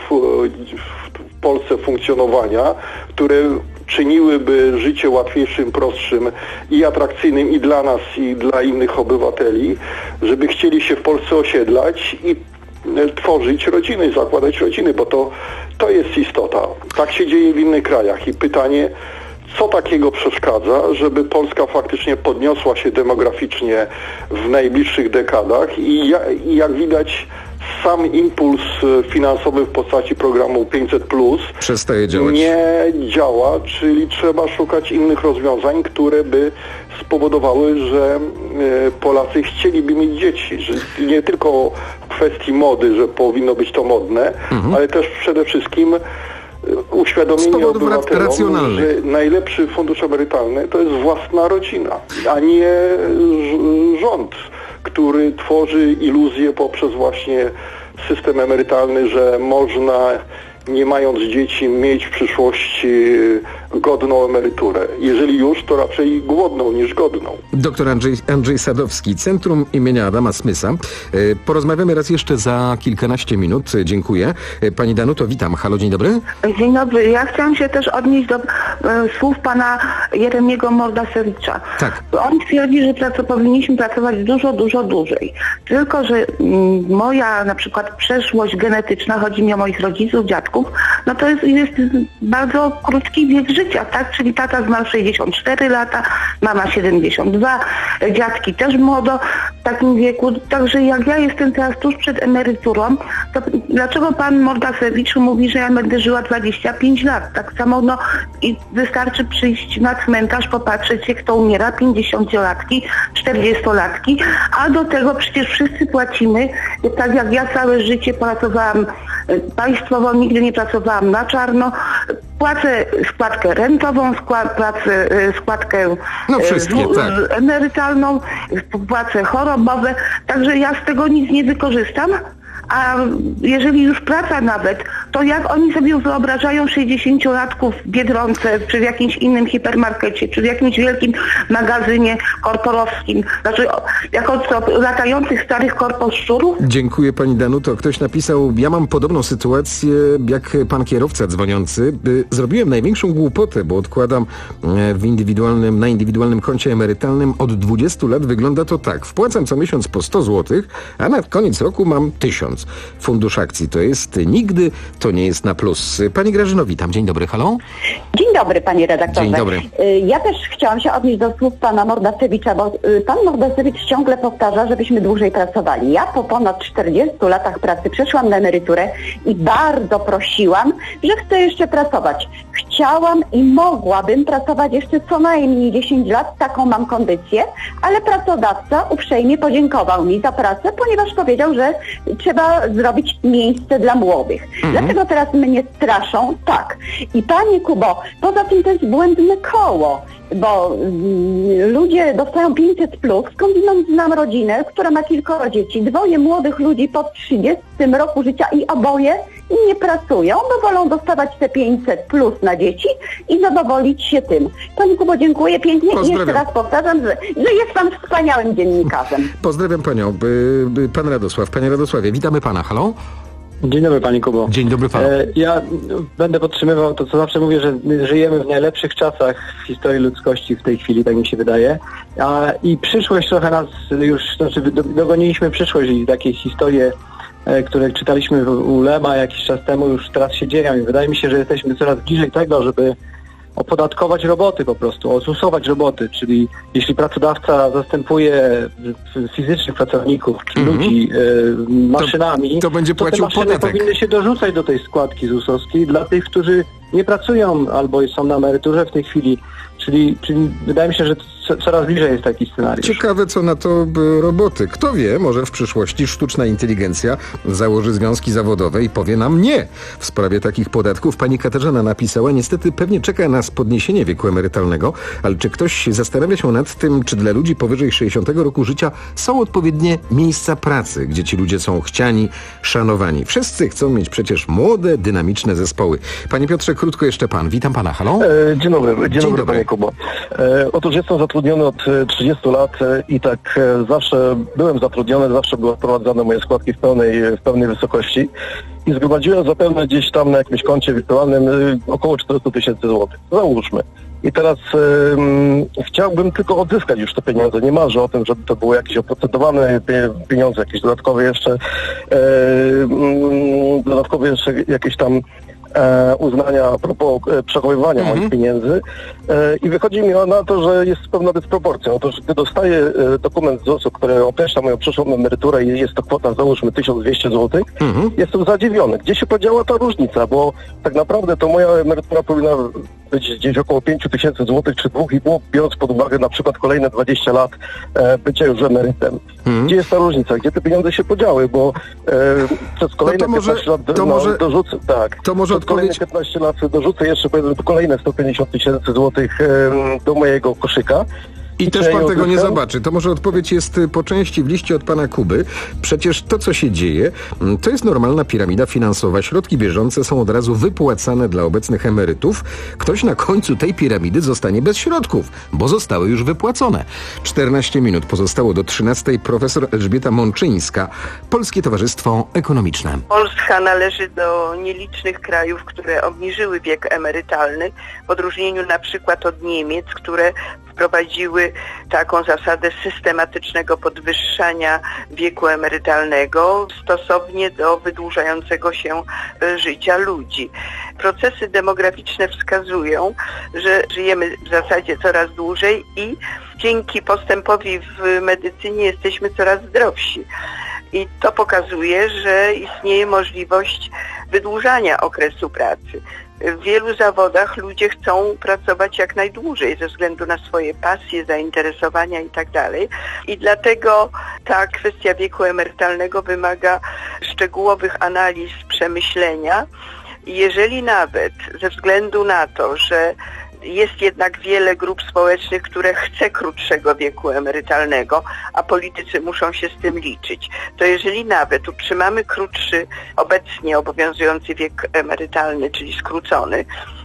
w Polsce funkcjonowania, które czyniłyby życie łatwiejszym, prostszym i atrakcyjnym i dla nas, i dla innych obywateli, żeby chcieli się w Polsce osiedlać i tworzyć rodziny, zakładać rodziny, bo to, to jest istota. Tak się dzieje w innych krajach i pytanie, co takiego przeszkadza, żeby Polska faktycznie podniosła się demograficznie w najbliższych dekadach i, ja, i jak widać sam impuls finansowy w postaci programu pięćset plus
przestaje działać.
Nie działa, czyli trzeba szukać innych rozwiązań, które by spowodowały, że Polacy chcieliby mieć dzieci. Że nie tylko w kwestii mody, że powinno być to modne, mhm. ale też przede wszystkim uświadomienie obywatelom, że najlepszy fundusz emerytalny to jest własna rodzina, a nie rząd, który tworzy iluzję poprzez właśnie system emerytalny, że można, nie mając dzieci, mieć w przyszłości godną emeryturę. Jeżeli już, to raczej głodną niż godną.
Doktor Andrzej, Andrzej Sadowski, Centrum imienia Adama Smysa. Porozmawiamy raz jeszcze za kilkanaście minut. Dziękuję. Pani Danuto, witam. Halo, dzień dobry.
Dzień dobry. Ja chciałam się też odnieść do e, słów pana Jeremiego Mordasewicza.
Tak.
On twierdzi, że praco, powinniśmy pracować dużo, dużo dłużej. Tylko, że m, moja na przykład przeszłość genetyczna, chodzi mi o moich rodziców, dziadków, no to jest, jest bardzo krótki wiek życia, tak? Czyli tata zmarł sześćdziesiąt cztery lata, mama siedemdziesiąt dwa, dziadki też młodo w takim wieku. Także jak ja jestem teraz tuż przed emeryturą, to dlaczego pan Mordasewicz mówi, że ja będę żyła dwadzieścia pięć lat? Tak samo no i wystarczy przyjść na cmentarz, popatrzeć się, kto umiera, pięćdziesięciolatki, czterdziestolatki, a do tego przecież wszyscy płacimy, tak jak ja całe życie pracowałam państwowo, nigdy nie pracowałam na czarno, płacę składkę rentową, skład, płacę składkę
no wszystkie,
z,
tak.
emerytalną, płacę chorobowe, także ja z tego nic nie wykorzystam. A jeżeli już praca nawet, to jak oni sobie wyobrażają sześćdziesięciolatków w Biedronce, czy w jakimś innym hipermarkecie, czy w jakimś wielkim magazynie korporowskim, znaczy jako co, latających starych korposzczurów?
Dziękuję pani Danuto. Ktoś napisał, ja mam podobną sytuację jak pan kierowca dzwoniący. Zrobiłem największą głupotę, bo odkładam w indywidualnym, na indywidualnym koncie emerytalnym od dwudziestu lat. Wygląda to tak. Wpłacam co miesiąc po sto złotych, a na koniec roku mam tysiąc. Fundusz akcji to jest nigdy, to nie jest na plus. Pani Grażyno, witam. Dzień dobry, halo.
Dzień dobry, panie redaktorze.
Dzień dobry.
Ja też chciałam się odnieść do słów pana Mordasewicza, bo pan Mordasewicz ciągle powtarza, żebyśmy dłużej pracowali. Ja po ponad czterdziestu latach pracy przeszłam na emeryturę i bardzo prosiłam, że chcę jeszcze pracować. Chciałam i mogłabym pracować jeszcze co najmniej dziesięć lat, taką mam kondycję, ale pracodawca uprzejmie podziękował mi za pracę, ponieważ powiedział, że trzeba zrobić miejsce dla młodych. Mhm. Dlatego teraz mnie straszą? Tak. I panie Kubo, poza tym to jest błędne koło. bo y, ludzie dostają pięćset plus, skądinąd znam rodzinę, która ma kilkoro dzieci, dwoje młodych ludzi po trzydziestym roku życia i oboje nie pracują, bo wolą dostawać te pięćset plus na dzieci i zadowolić się tym. Pani Kubo, dziękuję pięknie i jeszcze raz powtarzam, że, że jest pan wspaniałym dziennikarzem.
Pozdrawiam panią. By, by, pan Radosław. Panie Radosławie, witamy pana. Halo?
Dzień dobry Panie Kubo.
Dzień dobry Panu.
E, ja będę podtrzymywał to, co zawsze mówię, że żyjemy w najlepszych czasach w historii ludzkości w tej chwili, tak mi się wydaje. A, I przyszłość trochę nas już, znaczy dogoniliśmy przyszłość i takie historie, e, które czytaliśmy u Lema jakiś czas temu, już teraz się dzieją i wydaje mi się, że jesteśmy coraz bliżej tego, żeby opodatkować roboty po prostu, ozusować roboty, czyli jeśli pracodawca zastępuje fizycznych pracowników czy mm-hmm. ludzi e, maszynami,
to, to będzie płacił
to te maszyny
podatek.
się dorzucać do tej składki zusowskiej dla tych, którzy nie pracują albo są na emeryturze w tej chwili. Czyli, czyli wydaje mi się, że coraz bliżej jest taki scenariusz.
Ciekawe, co na to roboty. Kto wie, może w przyszłości sztuczna inteligencja założy związki zawodowe i powie nam nie w sprawie takich podatków. Pani Katarzyna napisała, niestety pewnie czeka nas podniesienie wieku emerytalnego, ale czy ktoś zastanawia się nad tym, czy dla ludzi powyżej sześćdziesiątego roku życia są odpowiednie miejsca pracy, gdzie ci ludzie są chciani, szanowani. Wszyscy chcą mieć przecież młode, dynamiczne zespoły. Panie Piotrze, krótko jeszcze pan. Witam pana. Halo?
E, dzień dobry. Dzień, dzień dobry, dobry, panie Kubo. E, otóż jestem zatrudniony od trzydziestu lat i tak e, zawsze byłem zatrudniony, zawsze były wprowadzane moje składki w pełnej, w pełnej wysokości i zgromadziłem zapewne gdzieś tam na jakimś koncie wirtualnym e, około czterysta tysięcy złotych. Załóżmy. I teraz e, chciałbym tylko odzyskać już te pieniądze. Nie marzę o tym, żeby to było jakieś oprocentowane pieniądze, jakieś dodatkowe jeszcze, e, dodatkowe jeszcze jakieś tam E, uznania a propos e, przechowywania mm-hmm. moich pieniędzy e, i wychodzi mi na to, że jest pewna dysproporcja. Otóż gdy dostaję e, dokument z ZUS-u, który określa moją przyszłą emeryturę i jest to kwota załóżmy tysiąc dwieście złotych, mm-hmm. jestem zadziwiony. Gdzie się podziała ta różnica? Bo tak naprawdę to moja emerytura powinna być gdzieś około pięć tysięcy złotych czy dwa i pół, biorąc pod uwagę na przykład kolejne dwadzieścia lat e, bycia już emerytem. Mm-hmm. Gdzie jest ta różnica? Gdzie te pieniądze się podziały? Bo e, przez kolejne no może, piętnaście lat
to
no,
może,
dorzucę, tak.
To może
Przez kolejne piętnaście lat dorzucę jeszcze powiedzmy kolejne sto pięćdziesiąt tysięcy złotych e, do mojego koszyka.
I też pan tego nie zobaczy. To może odpowiedź jest po części w liście od pana Kuby. Przecież to, co się dzieje, to jest normalna piramida finansowa. Środki bieżące są od razu wypłacane dla obecnych emerytów. Ktoś na końcu tej piramidy zostanie bez środków, bo zostały już wypłacone. czternaście minut pozostało do trzynastej. Profesor Elżbieta Mączyńska, Polskie Towarzystwo Ekonomiczne.
Polska należy do nielicznych krajów, które obniżyły wiek emerytalny, w odróżnieniu na przykład od Niemiec, które wprowadziły taką zasadę systematycznego podwyższania wieku emerytalnego stosownie do wydłużającego się życia ludzi. Procesy demograficzne wskazują, że żyjemy w zasadzie coraz dłużej i dzięki postępowi w medycynie jesteśmy coraz zdrowsi. I to pokazuje, że istnieje możliwość wydłużania okresu pracy. W wielu zawodach ludzie chcą pracować jak najdłużej ze względu na swoje pasje, zainteresowania i tak dalej. I dlatego ta kwestia wieku emerytalnego wymaga szczegółowych analiz, przemyślenia. Jeżeli nawet ze względu na to, że jest jednak wiele grup społecznych, które chce krótszego wieku emerytalnego, a politycy muszą się z tym liczyć, to jeżeli nawet utrzymamy krótszy obecnie obowiązujący wiek emerytalny, czyli skrócony,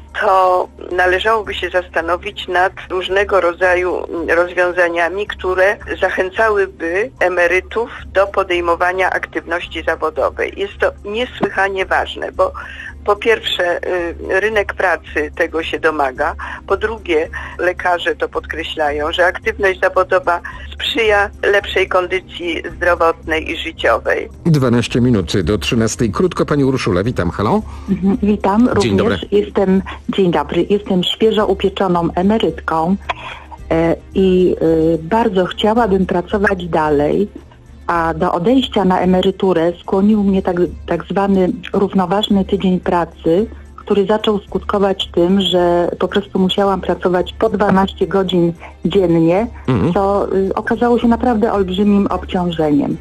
to należałoby się zastanowić nad różnego rodzaju rozwiązaniami, które zachęcałyby emerytów do podejmowania aktywności zawodowej. Jest to niesłychanie ważne, bo po pierwsze, rynek pracy tego się domaga. Po drugie, lekarze to podkreślają, że aktywność zawodowa sprzyja lepszej kondycji zdrowotnej i życiowej.
dwanaście minut do trzynastej. Krótko pani Urszula, witam. Halo?
Mhm, witam. Również
dzień dobry.
Jestem, dzień dobry. Jestem świeżo upieczoną emerytką e, i e, bardzo chciałabym pracować dalej. A do odejścia na emeryturę skłonił mnie tak, tak zwany równoważny tydzień pracy, który zaczął skutkować tym, że po prostu musiałam pracować po dwanaście godzin dziennie, mhm. co y, okazało się naprawdę olbrzymim obciążeniem.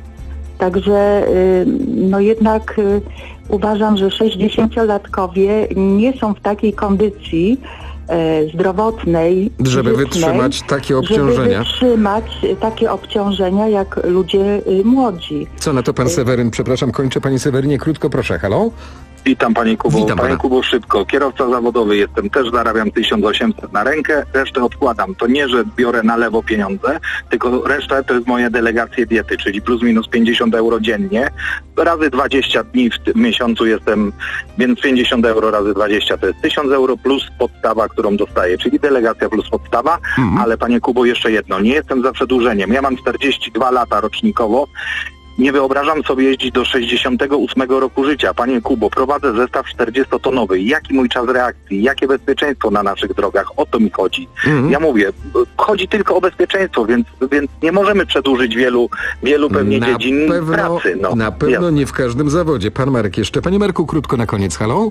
Także y, no jednak y, uważam, że sześćdziesięciolatkowie nie są w takiej kondycji, e, zdrowotnej,
żeby
fizycznej,
wytrzymać takie obciążenia.
Żeby wytrzymać takie obciążenia jak ludzie y, młodzi.
Co na to pan Seweryn? Przepraszam, kończę. Panie Sewerynie, krótko proszę. Halo?
Witam Panie Kubo.
Witam
Panie
pana.
Kubo, szybko. Kierowca zawodowy jestem, też zarabiam tysiąc osiemset na rękę, resztę odkładam. To nie, że biorę na lewo pieniądze, tylko reszta to jest moje delegacje diety, czyli plus minus pięćdziesiąt euro dziennie. Razy dwadzieścia dni w tym miesiącu jestem, więc pięćdziesiąt euro razy dwadzieścia to jest tysiąc euro plus podstawa, którą dostaję, czyli delegacja plus podstawa. Mhm. Ale Panie Kubo, jeszcze jedno, nie jestem za przedłużeniem. Ja mam czterdzieści dwa lata rocznikowo. Nie wyobrażam sobie jeździć do sześćdziesiątego ósmego roku życia. Panie Kubo, prowadzę zestaw czterdziestotonowy. Jaki mój czas reakcji? Jakie bezpieczeństwo na naszych drogach? O to mi chodzi. Mhm. Ja mówię, chodzi tylko o bezpieczeństwo, więc, więc nie możemy przedłużyć wielu, wielu pewnie
na
dziedzin
pewno,
pracy. No,
na pewno
jasne.
nie w każdym zawodzie. Pan Marek jeszcze. Panie Marku, krótko na koniec. Halo?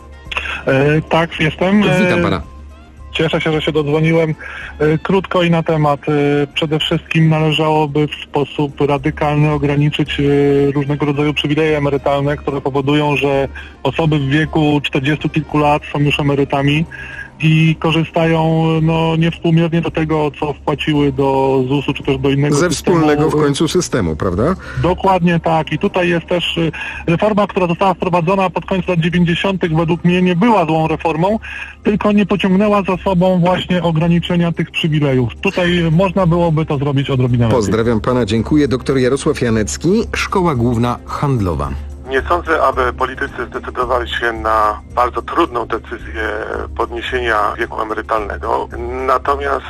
E, tak, jestem.
Witam pana.
Cieszę się, że się dodzwoniłem. Krótko i na temat. Przede wszystkim należałoby w sposób radykalny ograniczyć różnego rodzaju przywileje emerytalne, które powodują, że osoby w wieku czterdziestu kilku lat są już emerytami i korzystają no, niewspółmiernie do tego, co wpłaciły do zusu czy też do innego
Ze
systemu.
wspólnego w końcu systemu, prawda?
Dokładnie tak. I tutaj jest też y, reforma, która została wprowadzona pod koniec lat dziewięćdziesiątych według mnie nie była złą reformą, tylko nie pociągnęła za sobą właśnie ograniczenia tych przywilejów. Tutaj można byłoby to zrobić odrobinę lepiej.
Pozdrawiam pana, dziękuję. Doktor Jarosław Janecki, Szkoła Główna Handlowa.
Nie sądzę, aby politycy zdecydowali się na bardzo trudną decyzję podniesienia wieku emerytalnego. Natomiast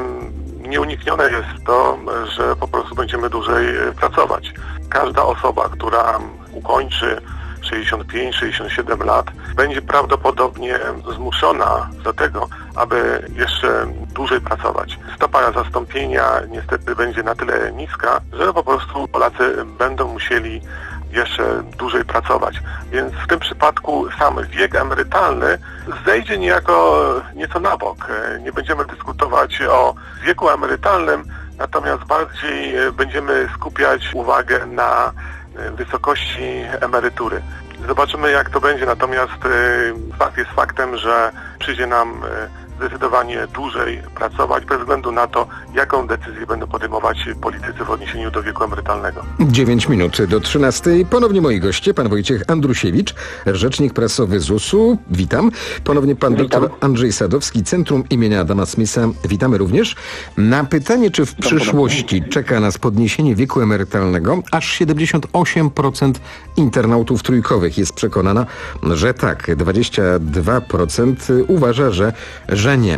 e, nieuniknione jest to, że po prostu będziemy dłużej pracować. Każda osoba, która ukończy sześćdziesiąt pięć sześćdziesiąt siedem lat, będzie prawdopodobnie zmuszona do tego, aby jeszcze dłużej pracować. Stopa zastąpienia niestety będzie na tyle niska, że po prostu Polacy będą musieli jeszcze dłużej pracować. Więc w tym przypadku sam wiek emerytalny zejdzie niejako nieco na bok. Nie będziemy dyskutować o wieku emerytalnym, natomiast bardziej będziemy skupiać uwagę na wysokości emerytury. Zobaczymy, jak to będzie, natomiast fakt jest faktem, że przyjdzie nam zdecydowanie dłużej pracować bez względu na to, jaką decyzję będą podejmować politycy w odniesieniu do wieku emerytalnego.
dziewięć minut do trzynastej. Ponownie moi goście, pan Wojciech Andrusiewicz, rzecznik prasowy zusu. Witam. Ponownie pan
Witam.
doktor Andrzej Sadowski, Centrum imienia Adama Smitha. Witamy również. Na pytanie, czy w przyszłości czeka nas podniesienie wieku emerytalnego, aż siedemdziesiąt osiem procent internautów trójkowych jest przekonana, że tak. dwadzieścia dwa procent uważa, że że nie.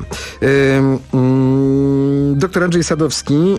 Doktor Andrzej Sadowski,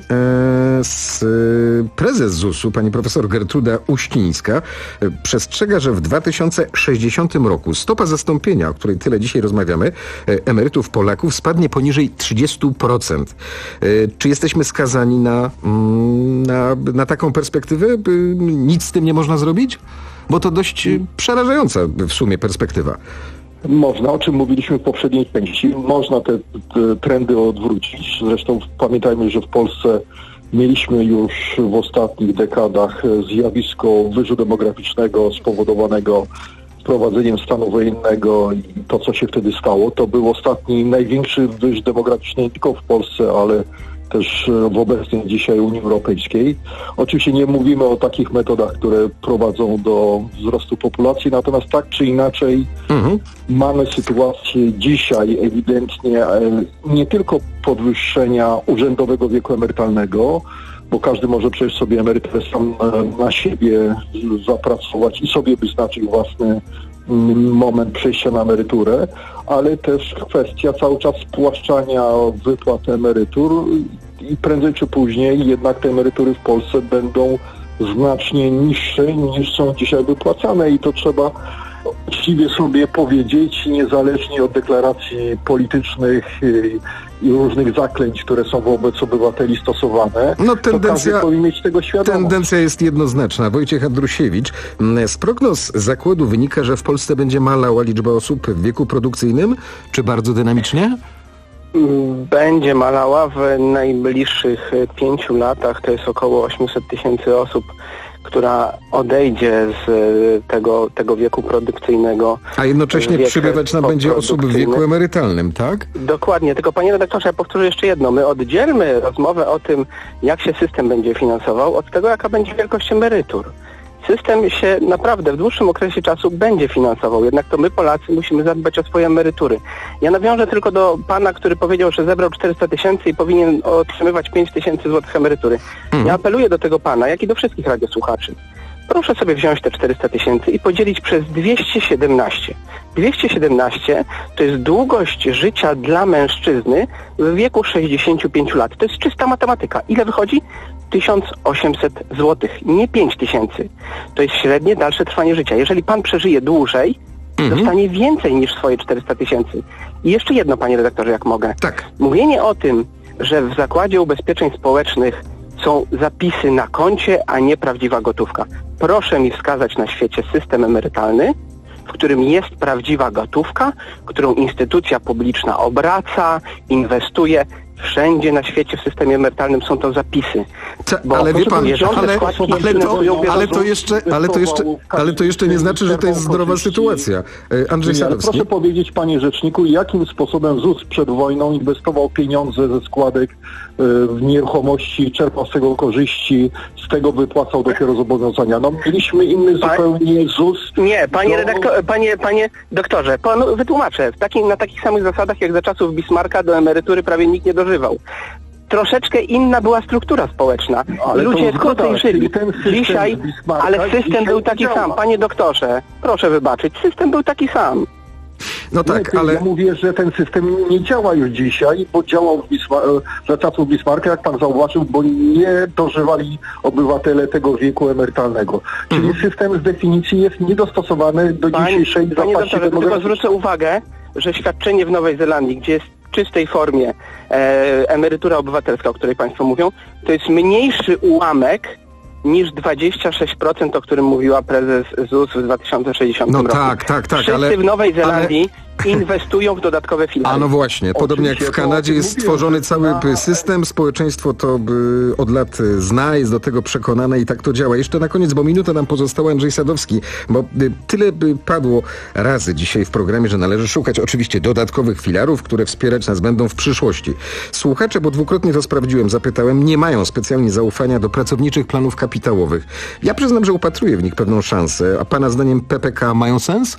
prezes zusu, pani profesor Gertruda Uścińska, przestrzega, że w dwa tysiące sześćdziesiątym roku stopa zastąpienia, o której tyle dzisiaj rozmawiamy, emerytów Polaków spadnie poniżej trzydzieści procent. Czy jesteśmy skazani na, na, na taką perspektywę? Nic z tym nie można zrobić? Bo to dość przerażająca w sumie perspektywa.
Można, o czym mówiliśmy w poprzedniej części, można te, te trendy odwrócić. Zresztą pamiętajmy, że w Polsce mieliśmy już w ostatnich dekadach zjawisko wyżu demograficznego spowodowanego wprowadzeniem stanu wojennego i to, co się wtedy stało. To był ostatni największy wyż demograficzny nie tylko w Polsce, ale też w obecnej dzisiaj Unii Europejskiej. Oczywiście nie mówimy o takich metodach, które prowadzą do wzrostu populacji, natomiast tak czy inaczej mhm. mamy sytuację dzisiaj ewidentnie nie tylko podwyższenia urzędowego wieku emerytalnego, bo każdy może przecież sobie emeryturę sam na siebie zapracować i sobie wyznaczyć własny moment przejścia na emeryturę, ale też kwestia cały czas spłaszczania wypłat emerytur i prędzej czy później jednak te emerytury w Polsce będą znacznie niższe niż są dzisiaj wypłacane i to trzeba uczciwie sobie powiedzieć, niezależnie od deklaracji politycznych i różnych zaklęć, które są wobec obywateli stosowane,
no, tendencja,
to każdy powinien mieć tego świadomość.
Tendencja jest jednoznaczna. Wojciech Andrusiewicz, z prognoz zakładu wynika, że w Polsce będzie malała liczba osób w wieku produkcyjnym, czy bardzo dynamicznie?
Będzie malała w najbliższych pięciu latach, to jest około osiemset tysięcy osób, która odejdzie z y, tego, tego wieku produkcyjnego.
A jednocześnie przybywać nam będzie osób w wieku emerytalnym, tak?
Dokładnie, tylko panie redaktorze, ja powtórzę jeszcze jedno. My oddzielmy rozmowę o tym, jak się system będzie finansował, od tego, jaka będzie wielkość emerytur. System się naprawdę w dłuższym okresie czasu będzie finansował, jednak to my Polacy musimy zadbać o swoje emerytury. Ja nawiążę tylko do pana, który powiedział, że zebrał czterysta tysięcy i powinien otrzymywać pięć tysięcy złotych emerytury. Mhm. Ja apeluję do tego pana, jak i do wszystkich radiosłuchaczy. Proszę sobie wziąć te czterysta tysięcy i podzielić przez dwieście siedemnaście. dwieście siedemnaście to jest długość życia dla mężczyzny w wieku sześćdziesięciu pięciu lat. To jest czysta matematyka. Ile wychodzi? tysiąc osiemset złotych, nie pięć tysięcy. To jest średnie dalsze trwanie życia. Jeżeli pan przeżyje dłużej, mhm. dostanie więcej niż swoje czterysta tysięcy. I jeszcze jedno, panie redaktorze, jak mogę.
Tak.
Mówienie o tym, że w Zakładzie Ubezpieczeń Społecznych są zapisy na koncie, a nie prawdziwa gotówka. Proszę mi wskazać na świecie system emerytalny, w którym jest prawdziwa gotówka, którą instytucja publiczna obraca, inwestuje. Wszędzie na świecie w systemie emerytalnym są to zapisy.
Ta, ale wie pan, ale, ale, to, ale, to jeszcze, ale, to jeszcze, ale to jeszcze nie znaczy, że to jest zdrowa sytuacja. Andrzej Sadowski.
Proszę powiedzieć, panie rzeczniku, jakim sposobem Z U S przed wojną inwestował pieniądze ze składek w nieruchomości, czerpał z tego korzyści, z tego wypłacał dopiero zobowiązania. No mieliśmy inny pa... zupełnie Z U S.
Nie, panie
do...
redaktor, panie, panie doktorze, panu wytłumaczę. W takim, na takich samych zasadach jak za czasów Bismarcka do emerytury prawie nikt nie dożywał. Troszeczkę inna była struktura społeczna. Ale ludzie krócej żyli. Dzisiaj, ale system dzisiaj był taki działa. sam. Panie doktorze, proszę wybaczyć, system był taki sam.
No tak,
nie,
ale...
Ja mówię, że ten system nie działa już dzisiaj, bo działał w Bismar- za czasów Bismarcka, jak pan zauważył, bo nie dożywali obywatele tego wieku emerytalnego. Czyli mhm. system z definicji jest niedostosowany do Pani, dzisiejszej
Panie doktorze, tylko zwrócę uwagę, że świadczenie w Nowej Zelandii, gdzie jest w czystej formie e, emerytura obywatelska, o której państwo mówią, to jest mniejszy ułamek niż dwadzieścia sześć procent, o którym mówiła prezes Z U S w dwa tysiące sześćdziesiątym
no
roku.
tak, tak, tak.
Wszyscy
ale,
w Nowej Zelandii
ale...
inwestują w dodatkowe filary.
A no właśnie, podobnie jak w Kanadzie jest stworzony cały system, społeczeństwo to od lat zna, jest do tego przekonane i tak to działa. Jeszcze na koniec, bo minuta nam pozostała, Andrzej Sadowski, bo tyle by padło razy dzisiaj w programie, że należy szukać oczywiście dodatkowych filarów, które wspierać nas będą w przyszłości. Słuchacze, bo dwukrotnie to sprawdziłem, zapytałem, nie mają specjalnie zaufania do pracowniczych planów kapitałowych. Ja przyznam, że upatruję w nich pewną szansę, a pana zdaniem P P K mają sens?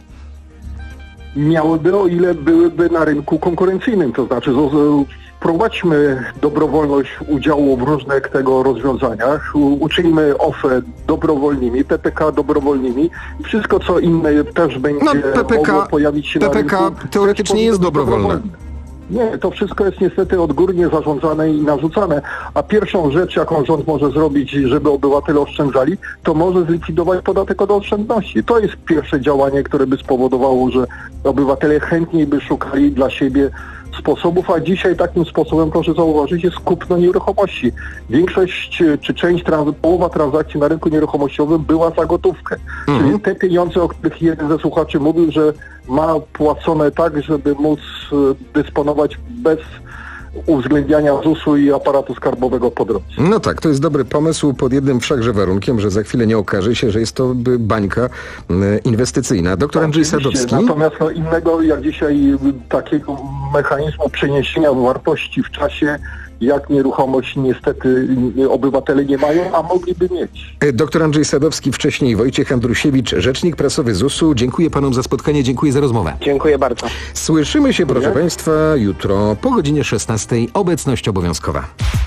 Miałyby, o ile byłyby na rynku konkurencyjnym, to znaczy wprowadźmy dobrowolność udziału w różnych tego rozwiązaniach, uczyńmy O F E dobrowolnymi, P P K dobrowolnymi, wszystko co inne też będzie
no, P P K,
mogło pojawić się
P P K
na rynku.
teoretycznie jest dobrowolne.
Nie, to wszystko jest niestety odgórnie zarządzane i narzucane, a pierwszą rzecz, jaką rząd może zrobić, żeby obywatele oszczędzali, to może zlikwidować podatek od oszczędności. To jest pierwsze działanie, które by spowodowało, że obywatele chętniej by szukali dla siebie sposobów, a dzisiaj takim sposobem, proszę zauważyć, jest kupno nieruchomości. Większość czy część, trans- połowa transakcji na rynku nieruchomościowym była za gotówkę. Mhm. Czyli te pieniądze, o których jeden ze słuchaczy mówił, że ma płacone tak, żeby móc dysponować bez uwzględniania Z U S-u i aparatu skarbowego po drodze.
No tak, to jest dobry pomysł pod jednym wszakże warunkiem, że za chwilę nie okaże się, że jest to bańka inwestycyjna. Doktor Andrzej Sadowski.
Natomiast no, innego jak dzisiaj takiego mechanizmu przeniesienia wartości w czasie, jak nieruchomość niestety obywatele nie mają, a mogliby mieć.
Doktor Andrzej Sadowski, wcześniej Wojciech Andrusiewicz, rzecznik prasowy Z U S-u. Dziękuję panom za spotkanie, dziękuję za rozmowę.
Dziękuję bardzo.
Słyszymy się, proszę państwa, jutro po godzinie szesnastej. Obecność obowiązkowa.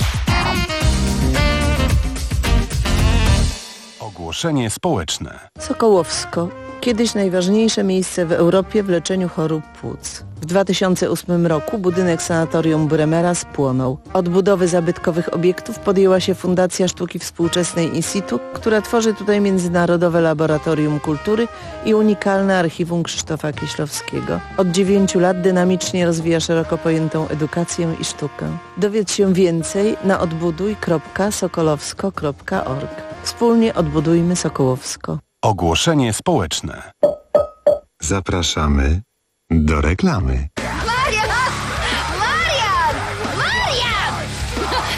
Ogłoszenie społeczne.
Sokołowsko. Kiedyś najważniejsze miejsce w Europie w leczeniu chorób płuc. W dwa tysiące ósmym roku budynek sanatorium Bremera spłonął. Od budowy zabytkowych obiektów podjęła się Fundacja Sztuki Współczesnej In Situ, która tworzy tutaj Międzynarodowe Laboratorium Kultury i unikalne archiwum Krzysztofa Kieślowskiego. Od dziewięciu lat dynamicznie rozwija szeroko pojętą edukację i sztukę. Dowiedz się więcej na odbuduj kropka sokolowsko kropka org. Wspólnie odbudujmy Sokołowsko.
Ogłoszenie społeczne.
Zapraszamy do reklamy.
Marian! Marian! Marian!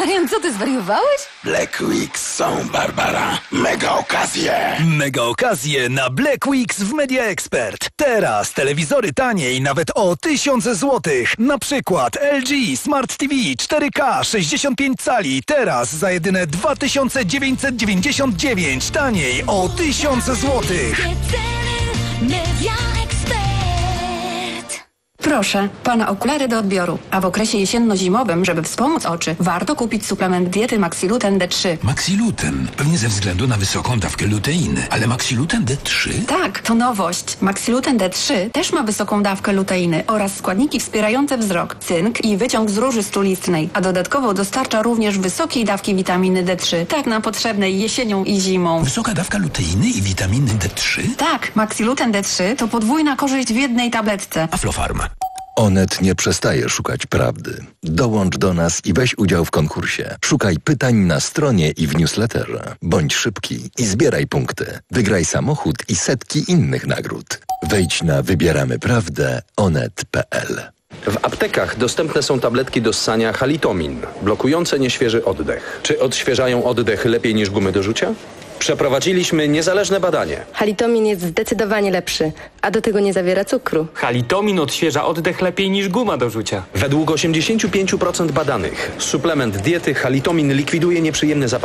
Marian, co ty zwariowałeś?
Black Weeks są, Barbara. Mega okazje.
Mega okazje na Black Weeks w Media Expert. Teraz telewizory taniej nawet o tysiąc złotych. Na przykład L G Smart T V cztery K sześćdziesiąt pięć cali. Teraz za jedyne dwa tysiące dziewięćset dziewięćdziesiąt dziewięć. Taniej o tysiąc złotych.
Media Expert. Proszę, pana okulary do odbioru. A w okresie jesienno-zimowym, żeby wspomóc oczy, warto kupić suplement diety Maxiluten D trzy.
Maxiluten. Pewnie ze względu na wysoką dawkę luteiny. Ale Maxiluten D trzy?
Tak, to nowość. Maxiluten D trzy też ma wysoką dawkę luteiny oraz składniki wspierające wzrok, cynk i wyciąg z róży stulistnej, a dodatkowo dostarcza również wysokiej dawki witaminy D trzy, tak nam potrzebnej jesienią i zimą.
Wysoka dawka luteiny i witaminy D trzy?
Tak, Maxiluten D trzy to podwójna korzyść w jednej tabletce.
Aflofarm.
Onet nie przestaje szukać prawdy. Dołącz do nas i weź udział w konkursie. Szukaj pytań na stronie i w newsletterze. Bądź szybki i zbieraj punkty. Wygraj samochód i setki innych nagród. Wejdź na wybieramy prawdę onet kropka p l.
W aptekach dostępne są tabletki do ssania Halitomin, blokujące nieświeży oddech. Czy odświeżają oddech lepiej niż gumy do rzucia? Przeprowadziliśmy niezależne badanie.
Halitomin jest zdecydowanie lepszy, a do tego nie zawiera cukru.
Halitomin odświeża oddech lepiej niż guma do rzucia.
Według osiemdziesiąt pięć procent badanych suplement diety Halitomin likwiduje nieprzyjemny zapach